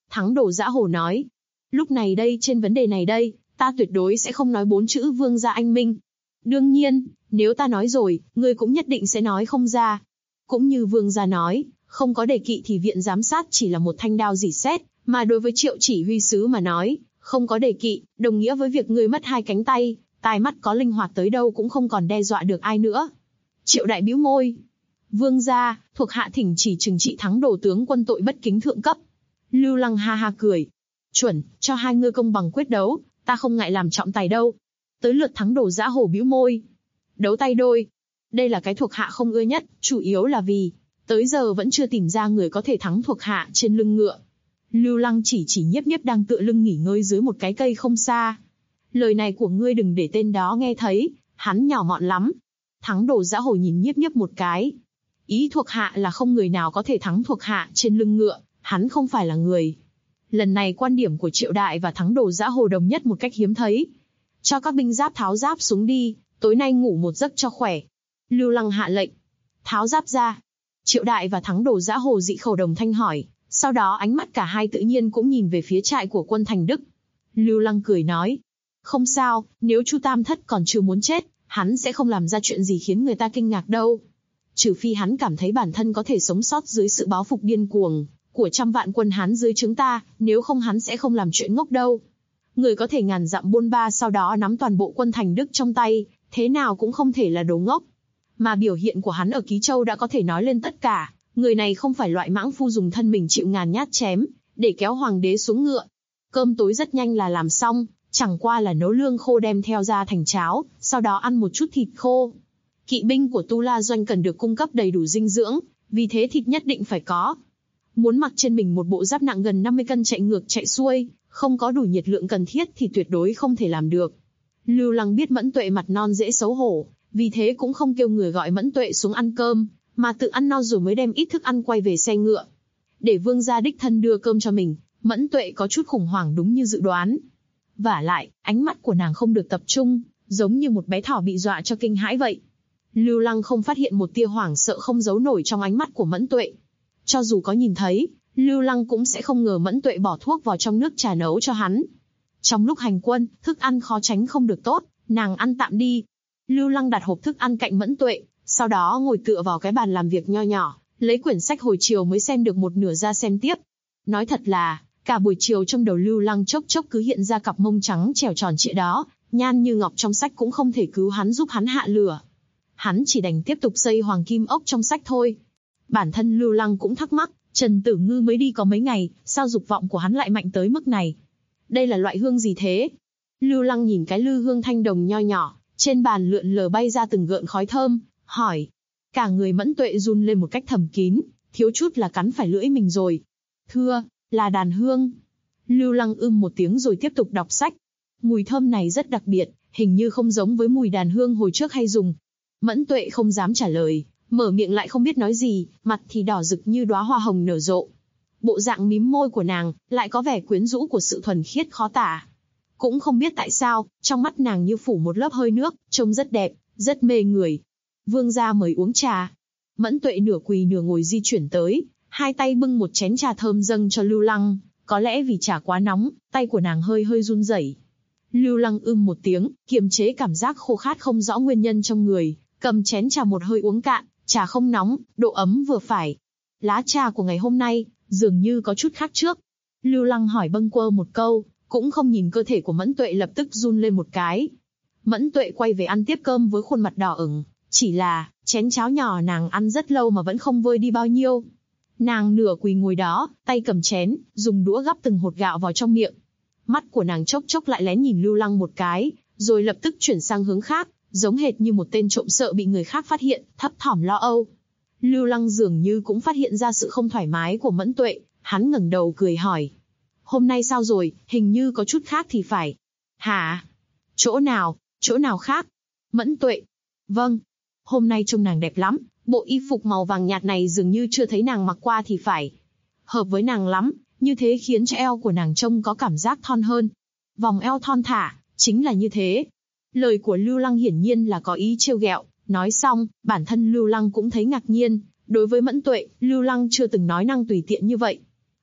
Thắng đồ dã hồ nói. Lúc này đây trên vấn đề này đây, ta tuyệt đối sẽ không nói 4 chữ vương gia anh minh. Đương nhiên, nếu ta nói rồi, ngươi cũng nhất định sẽ nói không ra. Cũng như vương gia nói, không có đề kỵ thì viện giám sát chỉ là một thanh đao rỉ sét, mà đối với Triệu chỉ huy sứ mà nói, không có đề kỵ, đồng nghĩa với việc ngươi mất 2 cánh tay, tai mắt có linh hoạt tới đâu cũng không còn đe dọa được ai nữa. Triệu đại bĩu môi. Vương gia, thuộc hạ thỉnh chỉ trừng trị Thắng đồ tướng quân tội bất kính thượng cấp. Lưu Lăng ha ha cười. Chuẩn, cho hai ngươi công bằng quyết đấu, ta không ngại làm trọng tài đâu. Tới lượt Thắng đồ dã hồ bĩu môi. Đấu tay đôi. Đây là cái thuộc hạ không ưa nhất, chủ yếu là vì tới giờ vẫn chưa tìm ra người có thể thắng thuộc hạ trên lưng ngựa. Lưu Lăng chỉ Nhiếp Nhiếp đang tựa lưng nghỉ ngơi dưới một cái cây không xa. Lời này của ngươi đừng để tên đó nghe thấy, hắn nhỏ mọn lắm. Thắng đồ dã hồ nhìn Nhiếp Nhiếp một cái. Ý thuộc hạ là không người nào có thể thắng thuộc hạ trên lưng ngựa, hắn không phải là người. Lần này quan điểm của Triệu đại và Thắng đồ dã hồ đồng nhất một cách hiếm thấy. Cho các binh giáp tháo giáp xuống đi, tối nay ngủ một giấc cho khỏe. Lưu Lăng hạ lệnh. Tháo giáp ra. Triệu đại và Thắng đồ dã hồ dị khẩu đồng thanh hỏi, sau đó ánh mắt cả hai tự nhiên cũng nhìn về phía trại của quân Thành Đức. Lưu Lăng cười nói, không sao, nếu Chu Tam Thất còn chưa muốn chết, hắn sẽ không làm ra chuyện gì khiến người ta kinh ngạc đâu. Trừ phi hắn cảm thấy bản thân có thể sống sót dưới sự báo phục điên cuồng của trăm vạn quân Hán dưới trướng ta, nếu không hắn sẽ không làm chuyện ngốc đâu. Người có thể ngàn dặm bôn ba sau đó nắm toàn bộ quân Thành Đức trong tay, thế nào cũng không thể là đồ ngốc. Mà biểu hiện của hắn ở Ký Châu đã có thể nói lên tất cả, người này không phải loại mãng phu dùng thân mình chịu ngàn nhát chém, để kéo hoàng đế xuống ngựa. Cơm tối rất nhanh là làm xong, chẳng qua là nấu lương khô đem theo ra thành cháo, sau đó ăn một chút thịt khô. Kỵ binh của Tu La Doanh cần được cung cấp đầy đủ dinh dưỡng, vì thế thịt nhất định phải có. Muốn mặc trên mình một bộ giáp nặng gần 50 cân chạy ngược chạy xuôi, không có đủ nhiệt lượng cần thiết thì tuyệt đối không thể làm được. Lưu Lăng biết Mẫn Tuệ mặt non dễ xấu hổ, vì thế cũng không kêu người gọi Mẫn Tuệ xuống ăn cơm, mà tự ăn no rồi mới đem ít thức ăn quay về xe ngựa. Để vương gia đích thân đưa cơm cho mình, Mẫn Tuệ có chút khủng hoảng đúng như dự đoán. Vả lại, ánh mắt của nàng không được tập trung, giống như một bé thỏ bị dọa cho kinh hãi vậy. Lưu Lăng không phát hiện một tia hoảng sợ không giấu nổi trong ánh mắt của Mẫn Tuệ. Cho dù có nhìn thấy, Lưu Lăng cũng sẽ không ngờ Mẫn Tuệ bỏ thuốc vào trong nước trà nấu cho hắn. Trong lúc hành quân, thức ăn khó tránh không được tốt, nàng ăn tạm đi. Lưu Lăng đặt hộp thức ăn cạnh Mẫn Tuệ, sau đó ngồi tựa vào cái bàn làm việc nho nhỏ, lấy quyển sách hồi chiều mới xem được một nửa ra xem tiếp. Nói thật là, cả buổi chiều trong đầu Lưu Lăng chốc chốc cứ hiện ra cặp mông trắng trẻo tròn trịa đó, nhan như ngọc trong sách cũng không thể cứu hắn giúp hắn hạ lửa. Hắn chỉ đành tiếp tục xây hoàng kim ốc trong sách thôi. Bản thân Lưu Lăng cũng thắc mắc, Trần Tử Ngư mới đi có mấy ngày, sao dục vọng của hắn lại mạnh tới mức này? Đây là loại hương gì thế? Lưu Lăng nhìn cái lư hương thanh đồng nho nhỏ, trên bàn lượn lờ bay ra từng gợn khói thơm, hỏi. Cả người Mẫn Tuệ run lên một cách thầm kín, thiếu chút là cắn phải lưỡi mình rồi. Thưa, là đàn hương. Lưu Lăng một tiếng rồi tiếp tục đọc sách. Mùi thơm này rất đặc biệt, hình như không giống với mùi đàn hương hồi trước hay dùng. Mẫn Tuệ không dám trả lời, mở miệng lại không biết nói gì, mặt thì đỏ rực như đóa hoa hồng nở rộ. Bộ dạng mím môi của nàng lại có vẻ quyến rũ của sự thuần khiết khó tả. Cũng không biết tại sao, trong mắt nàng như phủ một lớp hơi nước, trông rất đẹp, rất mê người. Vương gia mời uống trà. Mẫn Tuệ nửa quỳ nửa ngồi di chuyển tới, hai tay bưng một chén trà thơm dâng cho Lưu Lăng, có lẽ vì trà quá nóng, tay của nàng hơi run rẩy. Lưu Lăng một tiếng, kiềm chế cảm giác khô khát không rõ nguyên nhân trong người, cầm chén trà một hơi uống cạn, trà không nóng, độ ấm vừa phải. Lá trà của ngày hôm nay, dường như có chút khác trước. Lưu Lăng hỏi bâng quơ một câu, cũng không nhìn cơ thể của Mẫn Tuệ lập tức run lên một cái. Mẫn Tuệ quay về ăn tiếp cơm với khuôn mặt đỏ ửng, chỉ là, chén cháo nhỏ nàng ăn rất lâu mà vẫn không vơi đi bao nhiêu. Nàng nửa quỳ ngồi đó, tay cầm chén, dùng đũa gắp từng hột gạo vào trong miệng. Mắt của nàng chốc chốc lại lén nhìn Lưu Lăng một cái, rồi lập tức chuyển sang hướng khác, giống hệt như một tên trộm sợ bị người khác phát hiện, thấp thỏm lo âu. Lưu Lăng dường như cũng phát hiện ra sự không thoải mái của Mẫn Tuệ, hắn ngẩng đầu cười hỏi. Hôm nay sao rồi, hình như có chút khác thì phải. Hả? Chỗ nào khác? Mẫn Tuệ. Vâng. Hôm nay trông nàng đẹp lắm, bộ y phục màu vàng nhạt này dường như chưa thấy nàng mặc qua thì phải. Hợp với nàng lắm, như thế khiến cho eo của nàng trông có cảm giác thon hơn. Vòng eo thon thả, chính là như thế. Lời của Lưu Lăng hiển nhiên là có ý trêu ghẹo, nói xong, bản thân Lưu Lăng cũng thấy ngạc nhiên, đối với Mẫn Tuệ, Lưu Lăng chưa từng nói năng tùy tiện như vậy.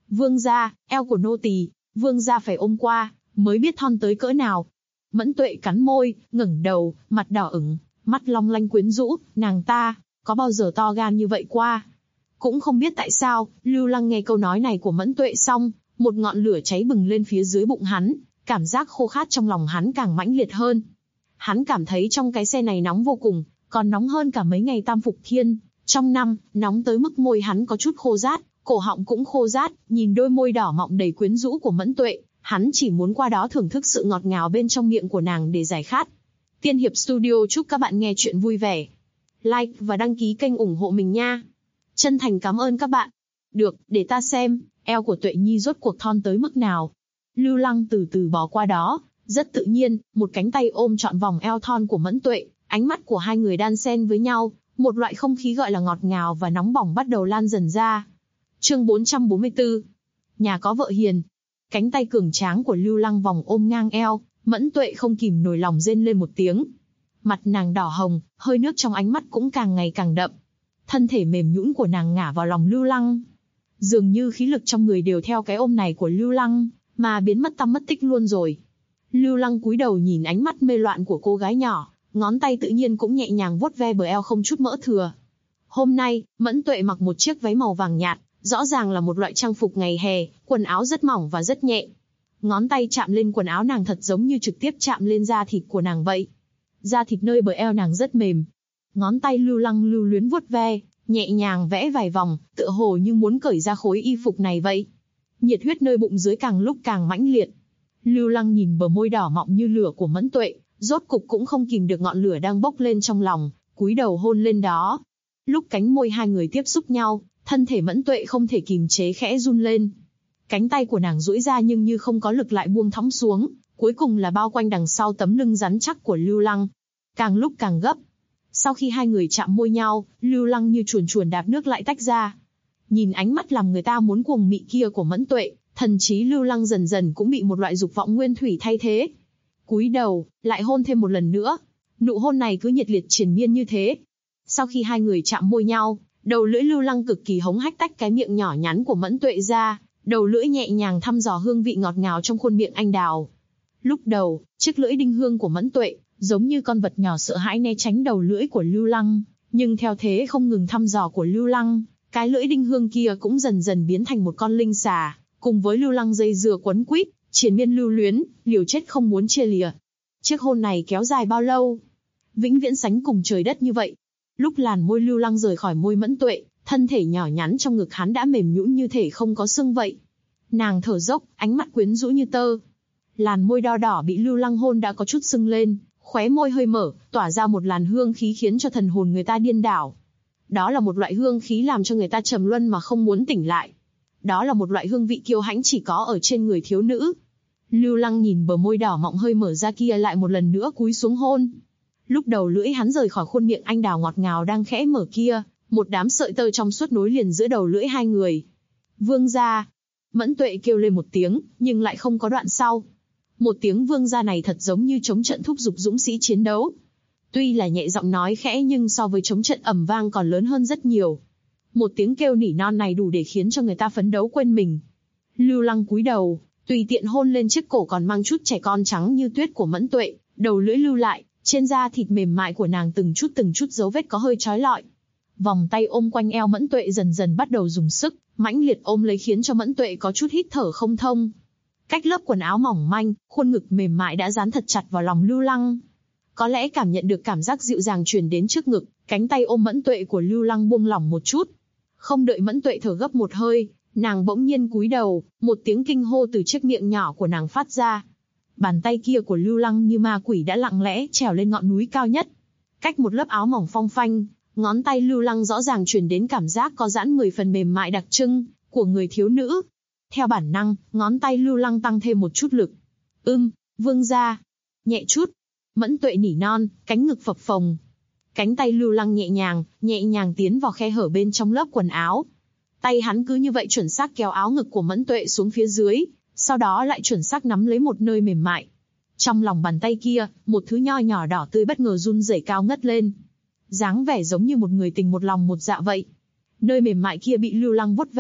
Vương gia, eo của nô tỳ, vương gia phải ôm qua, mới biết thon tới cỡ nào. Mẫn Tuệ cắn môi, ngẩng đầu, mặt đỏ ửng, mắt long lanh quyến rũ, nàng ta, có bao giờ to gan như vậy qua. Cũng không biết tại sao, Lưu Lăng nghe câu nói này của Mẫn Tuệ xong, một ngọn lửa cháy bừng lên phía dưới bụng hắn, cảm giác khô khát trong lòng hắn càng mãnh liệt hơn. Hắn cảm thấy trong cái xe này nóng vô cùng, còn nóng hơn cả mấy ngày tam phục thiên. Trong năm, nóng tới mức môi hắn có chút khô rát, cổ họng cũng khô rát, nhìn đôi môi đỏ mọng đầy quyến rũ của Mẫn Tuệ, hắn chỉ muốn qua đó thưởng thức sự ngọt ngào bên trong miệng của nàng để giải khát. Tiên Hiệp Studio chúc các bạn nghe chuyện vui vẻ. Like và đăng ký kênh ủng hộ mình nha. Chân thành cảm ơn các bạn. Được, để ta xem, eo của Tuệ Nhi rốt cuộc thon tới mức nào. Lưu Lăng từ từ bò qua đó, rất tự nhiên, một cánh tay ôm trọn vòng eo thon của Mẫn Tuệ, ánh mắt của hai người đan xen với nhau, một loại không khí gọi là ngọt ngào và nóng bỏng bắt đầu lan dần ra. Chương 444. Nhà có vợ hiền. Cánh tay cường tráng của Lưu Lăng vòng ôm ngang eo, Mẫn Tuệ không kìm nổi lòng rên lên một tiếng. Mặt nàng đỏ hồng, hơi nước trong ánh mắt cũng càng ngày càng đậm. Thân thể mềm nhũn của nàng ngả vào lòng Lưu Lăng. Dường như khí lực trong người đều theo cái ôm này của Lưu Lăng, mà biến mất tăm mất tích luôn rồi. Lưu Lăng cúi đầu nhìn ánh mắt mê loạn của cô gái nhỏ, ngón tay tự nhiên cũng nhẹ nhàng vuốt ve bờ eo không chút mỡ thừa. Hôm nay, Mẫn Tuệ mặc một chiếc váy màu vàng nhạt, rõ ràng là một loại trang phục ngày hè, quần áo rất mỏng và rất nhẹ. Ngón tay chạm lên quần áo nàng thật giống như trực tiếp chạm lên da thịt của nàng vậy. Da thịt nơi bờ eo nàng rất mềm. Ngón tay Lưu Lăng lưu luyến vuốt ve, nhẹ nhàng vẽ vài vòng, tựa hồ như muốn cởi ra khối y phục này vậy. Nhiệt huyết nơi bụng dưới càng lúc càng mãnh liệt. Lưu Lăng nhìn bờ môi đỏ mọng như lửa của Mẫn Tuệ, rốt cục cũng không kìm được ngọn lửa đang bốc lên trong lòng, cúi đầu hôn lên đó. Lúc cánh môi hai người tiếp xúc nhau, thân thể Mẫn Tuệ không thể kìm chế khẽ run lên. Cánh tay của nàng duỗi ra nhưng như không có lực lại buông thõng xuống, cuối cùng là bao quanh đằng sau tấm lưng rắn chắc của Lưu Lăng. Càng lúc càng gấp. Sau khi hai người chạm môi nhau, Lưu Lăng như chuồn chuồn đạp nước lại tách ra. Nhìn ánh mắt làm người ta muốn cuồng mị kia của Mẫn Tuệ, thần trí Lưu Lăng dần dần cũng bị một loại dục vọng nguyên thủy thay thế. Cúi đầu, lại hôn thêm một lần nữa. Nụ hôn này cứ nhiệt liệt triền miên như thế. Sau khi hai người chạm môi nhau, đầu lưỡi Lưu Lăng cực kỳ hống hách tách cái miệng nhỏ nhắn của Mẫn Tuệ ra, đầu lưỡi nhẹ nhàng thăm dò hương vị ngọt ngào trong khuôn miệng anh đào. Lúc đầu, chiếc lưỡi đinh hương của Mẫn Tuệ, giống như con vật nhỏ sợ hãi né tránh đầu lưỡi của Lưu Lăng, nhưng theo thế không ngừng thăm dò của Lưu Lăng, cái lưỡi đinh hương kia cũng dần dần biến thành một con linh xà, cùng với Lưu Lăng dây dưa quấn quýt, triền miên lưu luyến, liều chết không muốn chia lìa. Chiếc hôn này kéo dài bao lâu? Vĩnh viễn sánh cùng trời đất như vậy. Lúc làn môi Lưu Lăng rời khỏi môi Mẫn Tuệ, thân thể nhỏ nhắn trong ngực hắn đã mềm nhũn như thể không có xương vậy. Nàng thở dốc, ánh mắt quyến rũ như tơ. Làn môi đo đỏ bị Lưu Lăng hôn đã có chút sưng lên, khóe môi hơi mở, tỏa ra một làn hương khí khiến cho thần hồn người ta điên đảo. Đó là một loại hương khí làm cho người ta trầm luân mà không muốn tỉnh lại. Đó là một loại hương vị kiêu hãnh chỉ có ở trên người thiếu nữ. Lưu Lăng nhìn bờ môi đỏ mọng hơi mở ra kia lại một lần nữa cúi xuống hôn. Lúc đầu lưỡi hắn rời khỏi khuôn miệng anh đào ngọt ngào đang khẽ mở kia, một đám sợi tơ trong suốt nối liền giữa đầu lưỡi hai người. Vương gia! Mẫn Tuệ kêu lên một tiếng, nhưng lại không có đoạn sau. Một tiếng vương gia này thật giống như trống trận thúc giục dũng sĩ chiến đấu. Tuy là nhẹ giọng nói khẽ nhưng so với trống trận ầm vang còn lớn hơn rất nhiều. Một tiếng kêu nỉ non này đủ để khiến cho người ta phấn đấu quên mình. Lưu Lăng cúi đầu, tùy tiện hôn lên chiếc cổ còn mang chút trẻ con trắng như tuyết của Mẫn Tuệ, đầu lưỡi lưu lại, trên da thịt mềm mại của nàng từng chút dấu vết có hơi chói lọi. Vòng tay ôm quanh eo Mẫn Tuệ dần dần bắt đầu dùng sức, mãnh liệt ôm lấy khiến cho Mẫn Tuệ có chút hít thở không thông. Cách lớp quần áo mỏng manh, khuôn ngực mềm mại đã dán thật chặt vào lòng Lưu Lăng. Có lẽ cảm nhận được cảm giác dịu dàng truyền đến trước ngực, cánh tay ôm Mẫn Tuệ của Lưu Lăng buông lỏng một chút. Không đợi Mẫn Tuệ thở gấp một hơi, nàng bỗng nhiên cúi đầu, một tiếng kinh hô từ chiếc miệng nhỏ của nàng phát ra. Bàn tay kia của Lưu Lăng như ma quỷ đã lặng lẽ trèo lên ngọn núi cao nhất. Cách một lớp áo mỏng phong phanh, ngón tay Lưu Lăng rõ ràng truyền đến cảm giác có giãn 10 phần mềm mại đặc trưng của người thiếu nữ. Theo bản năng, ngón tay Lưu Lăng tăng thêm một chút lực. Vương gia. Nhẹ chút. Mẫn Tuệ nỉ non, cánh ngực phập phồng. Cánh tay Lưu Lăng nhẹ nhàng tiến vào khe hở bên trong lớp quần áo. Tay hắn cứ như vậy chuẩn xác kéo áo ngực của Mẫn Tuệ xuống phía dưới, sau đó lại chuẩn xác nắm lấy một nơi mềm mại. Trong lòng bàn tay kia, một thứ nho nhỏ đỏ tươi bất ngờ run rẩy cao ngất lên. Dáng vẻ giống như một người tình một lòng một dạ vậy. Nơi mềm mại kia bị Lưu Lăng vuốt ve,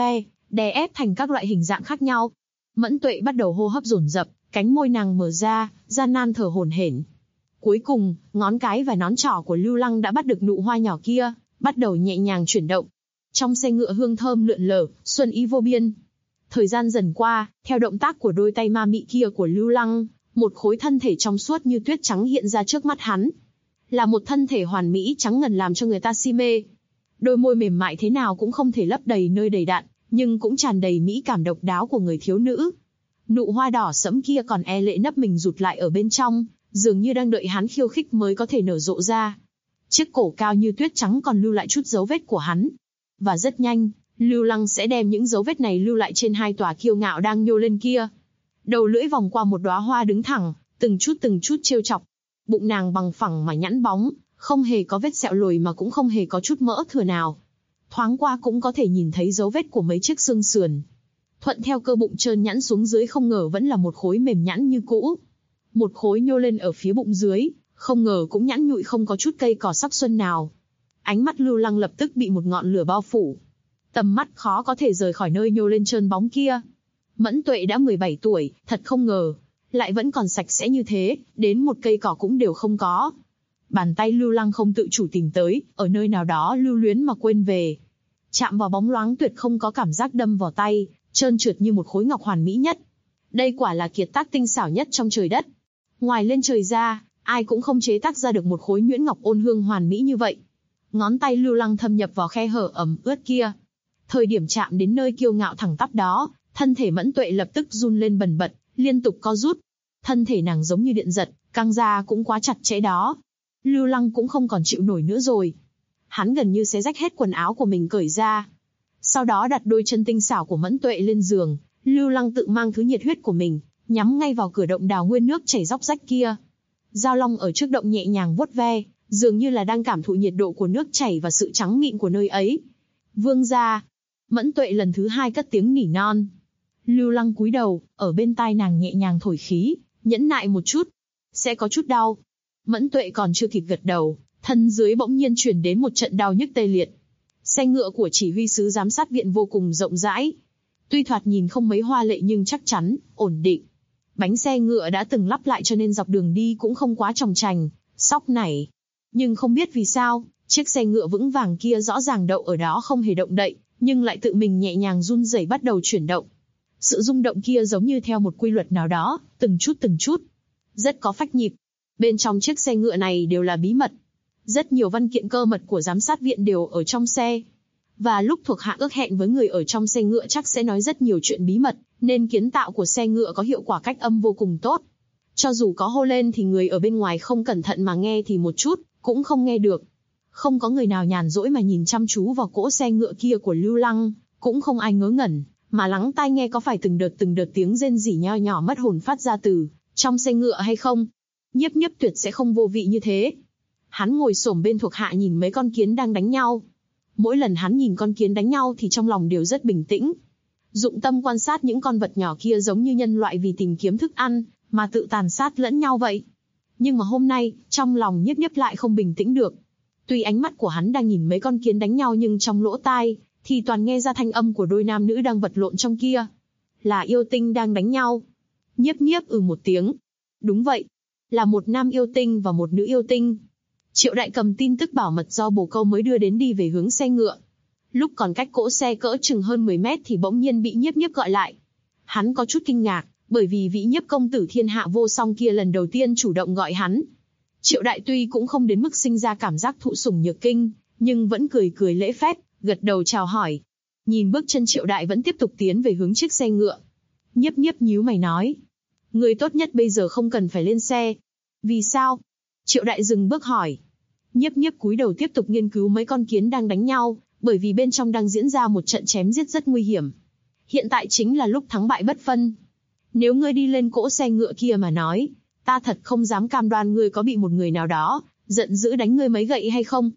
đè ép thành các loại hình dạng khác nhau. Mẫn Tuệ bắt đầu hô hấp dồn dập, cánh môi nàng mở ra, gian nan thở hổn hển. Cuối cùng, ngón cái và nón trỏ của Lưu Lăng đã bắt được nụ hoa nhỏ kia, bắt đầu nhẹ nhàng chuyển động. Trong xe ngựa hương thơm lượn lờ, xuân ý vô biên. Thời gian dần qua, theo động tác của đôi tay ma mị kia của Lưu Lăng, một khối thân thể trong suốt như tuyết trắng hiện ra trước mắt hắn. Là một thân thể hoàn mỹ trắng ngần làm cho người ta si mê. Đôi môi mềm mại thế nào cũng không thể lấp đầy nơi đầy đặn, nhưng cũng tràn đầy mỹ cảm độc đáo của người thiếu nữ. Nụ hoa đỏ sẫm kia còn e lệ nấp mình rụt lại ở bên trong, dường như đang đợi hắn khiêu khích mới có thể nở rộ ra. Chiếc cổ cao như tuyết trắng còn lưu lại chút dấu vết của hắn. Và rất nhanh, Lưu Lăng sẽ đem những dấu vết này lưu lại trên hai tòa kiêu ngạo đang nhô lên kia. Đầu lưỡi vòng qua một đóa hoa đứng thẳng, từng chút trêu chọc. Bụng nàng bằng phẳng mà nhẵn bóng, không hề có vết sẹo lồi mà cũng không hề có chút mỡ thừa nào. Thoáng qua cũng có thể nhìn thấy dấu vết của mấy chiếc xương sườn. Thuận theo cơ bụng trơn nhẵn xuống dưới không ngờ vẫn là một khối mềm nhẵn như cũ. Một khối nhô lên ở phía bụng dưới, không ngờ cũng nhẵn nhụi không có chút cây cỏ sắc xuân nào. Ánh mắt Lưu Lăng lập tức bị một ngọn lửa bao phủ. Tầm mắt khó có thể rời khỏi nơi nhô lên trơn bóng kia. Mẫn Tuệ đã 17 tuổi, thật không ngờ, lại vẫn còn sạch sẽ như thế, đến một cây cỏ cũng đều không có. Bàn tay Lưu Lăng không tự chủ tìm tới, ở nơi nào đó lưu luyến mà quên về. Chạm vào bóng loáng tuyệt không có cảm giác đâm vào tay, trơn trượt như một khối ngọc hoàn mỹ nhất. Đây quả là kiệt tác tinh xảo nhất trong trời đất. Ngoài lên trời ra, ai cũng không chế tác ra được một khối nhuyễn ngọc ôn hương hoàn mỹ như vậy. Ngón tay Lưu Lăng thâm nhập vào khe hở ẩm ướt kia. Thời điểm chạm đến nơi kiêu ngạo thẳng tắp đó, thân thể Mẫn Tuệ lập tức run lên bần bật, liên tục co rút. Thân thể nàng giống như điện giật, căng ra cũng quá chặt chẽ đó. Lưu Lăng cũng không còn chịu nổi nữa rồi. Hắn gần như xé rách hết quần áo của mình cởi ra. Sau đó đặt đôi chân tinh xảo của Mẫn Tuệ lên giường, Lưu Lăng tự mang thứ nhiệt huyết của mình, nhắm ngay vào cửa động đào nguyên nước chảy róc rách kia. Dao long ở trước động nhẹ nhàng vuốt ve, dường như là đang cảm thụ nhiệt độ của nước chảy và sự trắng mịn của nơi ấy. Vương gia. Mẫn Tuệ lần thứ hai cất tiếng nỉ non. Lưu Lăng cúi đầu, ở bên tai nàng nhẹ nhàng thổi khí, nhẫn nại một chút. Sẽ có chút đau. Mẫn Tuệ còn chưa kịp gật đầu, thân dưới bỗng nhiên truyền đến một trận đau nhức tê liệt. Xe ngựa của chỉ huy sứ giám sát viện vô cùng rộng rãi. Tuy thoạt nhìn không mấy hoa lệ nhưng chắc chắn, ổn định. Bánh xe ngựa đã từng lắp lại cho nên dọc đường đi cũng không quá chòng chành, sóc nảy. Nhưng không biết vì sao, chiếc xe ngựa vững vàng kia rõ ràng đậu ở đó không hề động đậy, nhưng lại tự mình nhẹ nhàng run rẩy bắt đầu chuyển động. Sự rung động kia giống như theo một quy luật nào đó, từng chút, rất có phách nhịp. Bên trong chiếc xe ngựa này đều là bí mật. Rất nhiều văn kiện cơ mật của giám sát viện đều ở trong xe. Và lúc thuộc hạ ước hẹn với người ở trong xe ngựa chắc sẽ nói rất nhiều chuyện bí mật, nên kiến tạo của xe ngựa có hiệu quả cách âm vô cùng tốt. Cho dù có hô lên thì người ở bên ngoài không cẩn thận mà nghe thì một chút, cũng không nghe được. Không có người nào nhàn rỗi mà nhìn chăm chú vào cỗ xe ngựa kia của Lưu Lăng, cũng không ai ngớ ngẩn, mà lắng tai nghe có phải từng đợt tiếng rên rỉ nho nhỏ mất hồn phát ra từ trong xe ngựa hay không. Nhiếp tuyệt sẽ không vô vị như thế. Hắn ngồi xổm bên thuộc hạ nhìn mấy con kiến đang đánh nhau. Mỗi lần hắn nhìn con kiến đánh nhau thì trong lòng đều rất bình tĩnh. Dụng tâm quan sát những con vật nhỏ kia giống như nhân loại vì tìm kiếm thức ăn, mà tự tàn sát lẫn nhau vậy. Nhưng mà hôm nay, trong lòng nhiếp lại không bình tĩnh được. Tuy ánh mắt của hắn đang nhìn mấy con kiến đánh nhau nhưng trong lỗ tai, thì toàn nghe ra thanh âm của đôi nam nữ đang vật lộn trong kia. Là yêu tinh đang đánh nhau. Nhiếp một tiếng. Đúng vậy. Là một nam yêu tinh và một nữ yêu tinh. Triệu Đại cầm tin tức bảo mật do bồ câu mới đưa đến đi về hướng xe ngựa. Lúc còn cách cỗ xe cỡ chừng hơn 10 mét thì bỗng nhiên bị nhiếp gọi lại. Hắn có chút kinh ngạc, bởi vì vị nhiếp công tử thiên hạ vô song kia lần đầu tiên chủ động gọi hắn. Triệu Đại tuy cũng không đến mức sinh ra cảm giác thụ sủng nhược kinh, nhưng vẫn cười lễ phép, gật đầu chào hỏi. Nhìn bước chân Triệu Đại vẫn tiếp tục tiến về hướng chiếc xe ngựa. Nhiếp nhíu mày nói. Người tốt nhất bây giờ không cần phải lên xe. Vì sao? Triệu Đại dừng bước hỏi. Nhiếp cúi đầu tiếp tục nghiên cứu mấy con kiến đang đánh nhau, bởi vì bên trong đang diễn ra một trận chém giết rất nguy hiểm. Hiện tại chính là lúc thắng bại bất phân. Nếu ngươi đi lên cỗ xe ngựa kia mà nói, ta thật không dám cam đoan ngươi có bị một người nào đó giận dữ đánh ngươi mấy gậy hay không.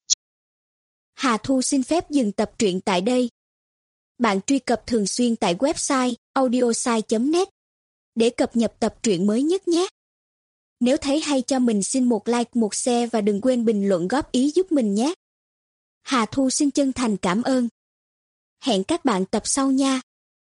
Hà Thu xin phép dừng tập truyện tại đây. Bạn truy cập thường xuyên tại website audiosai.net để cập nhật tập truyện mới nhất nhé. Nếu thấy hay cho mình xin một like, một share và đừng quên bình luận góp ý giúp mình nhé. Hà Thu xin chân thành cảm ơn. Hẹn các bạn tập sau nha.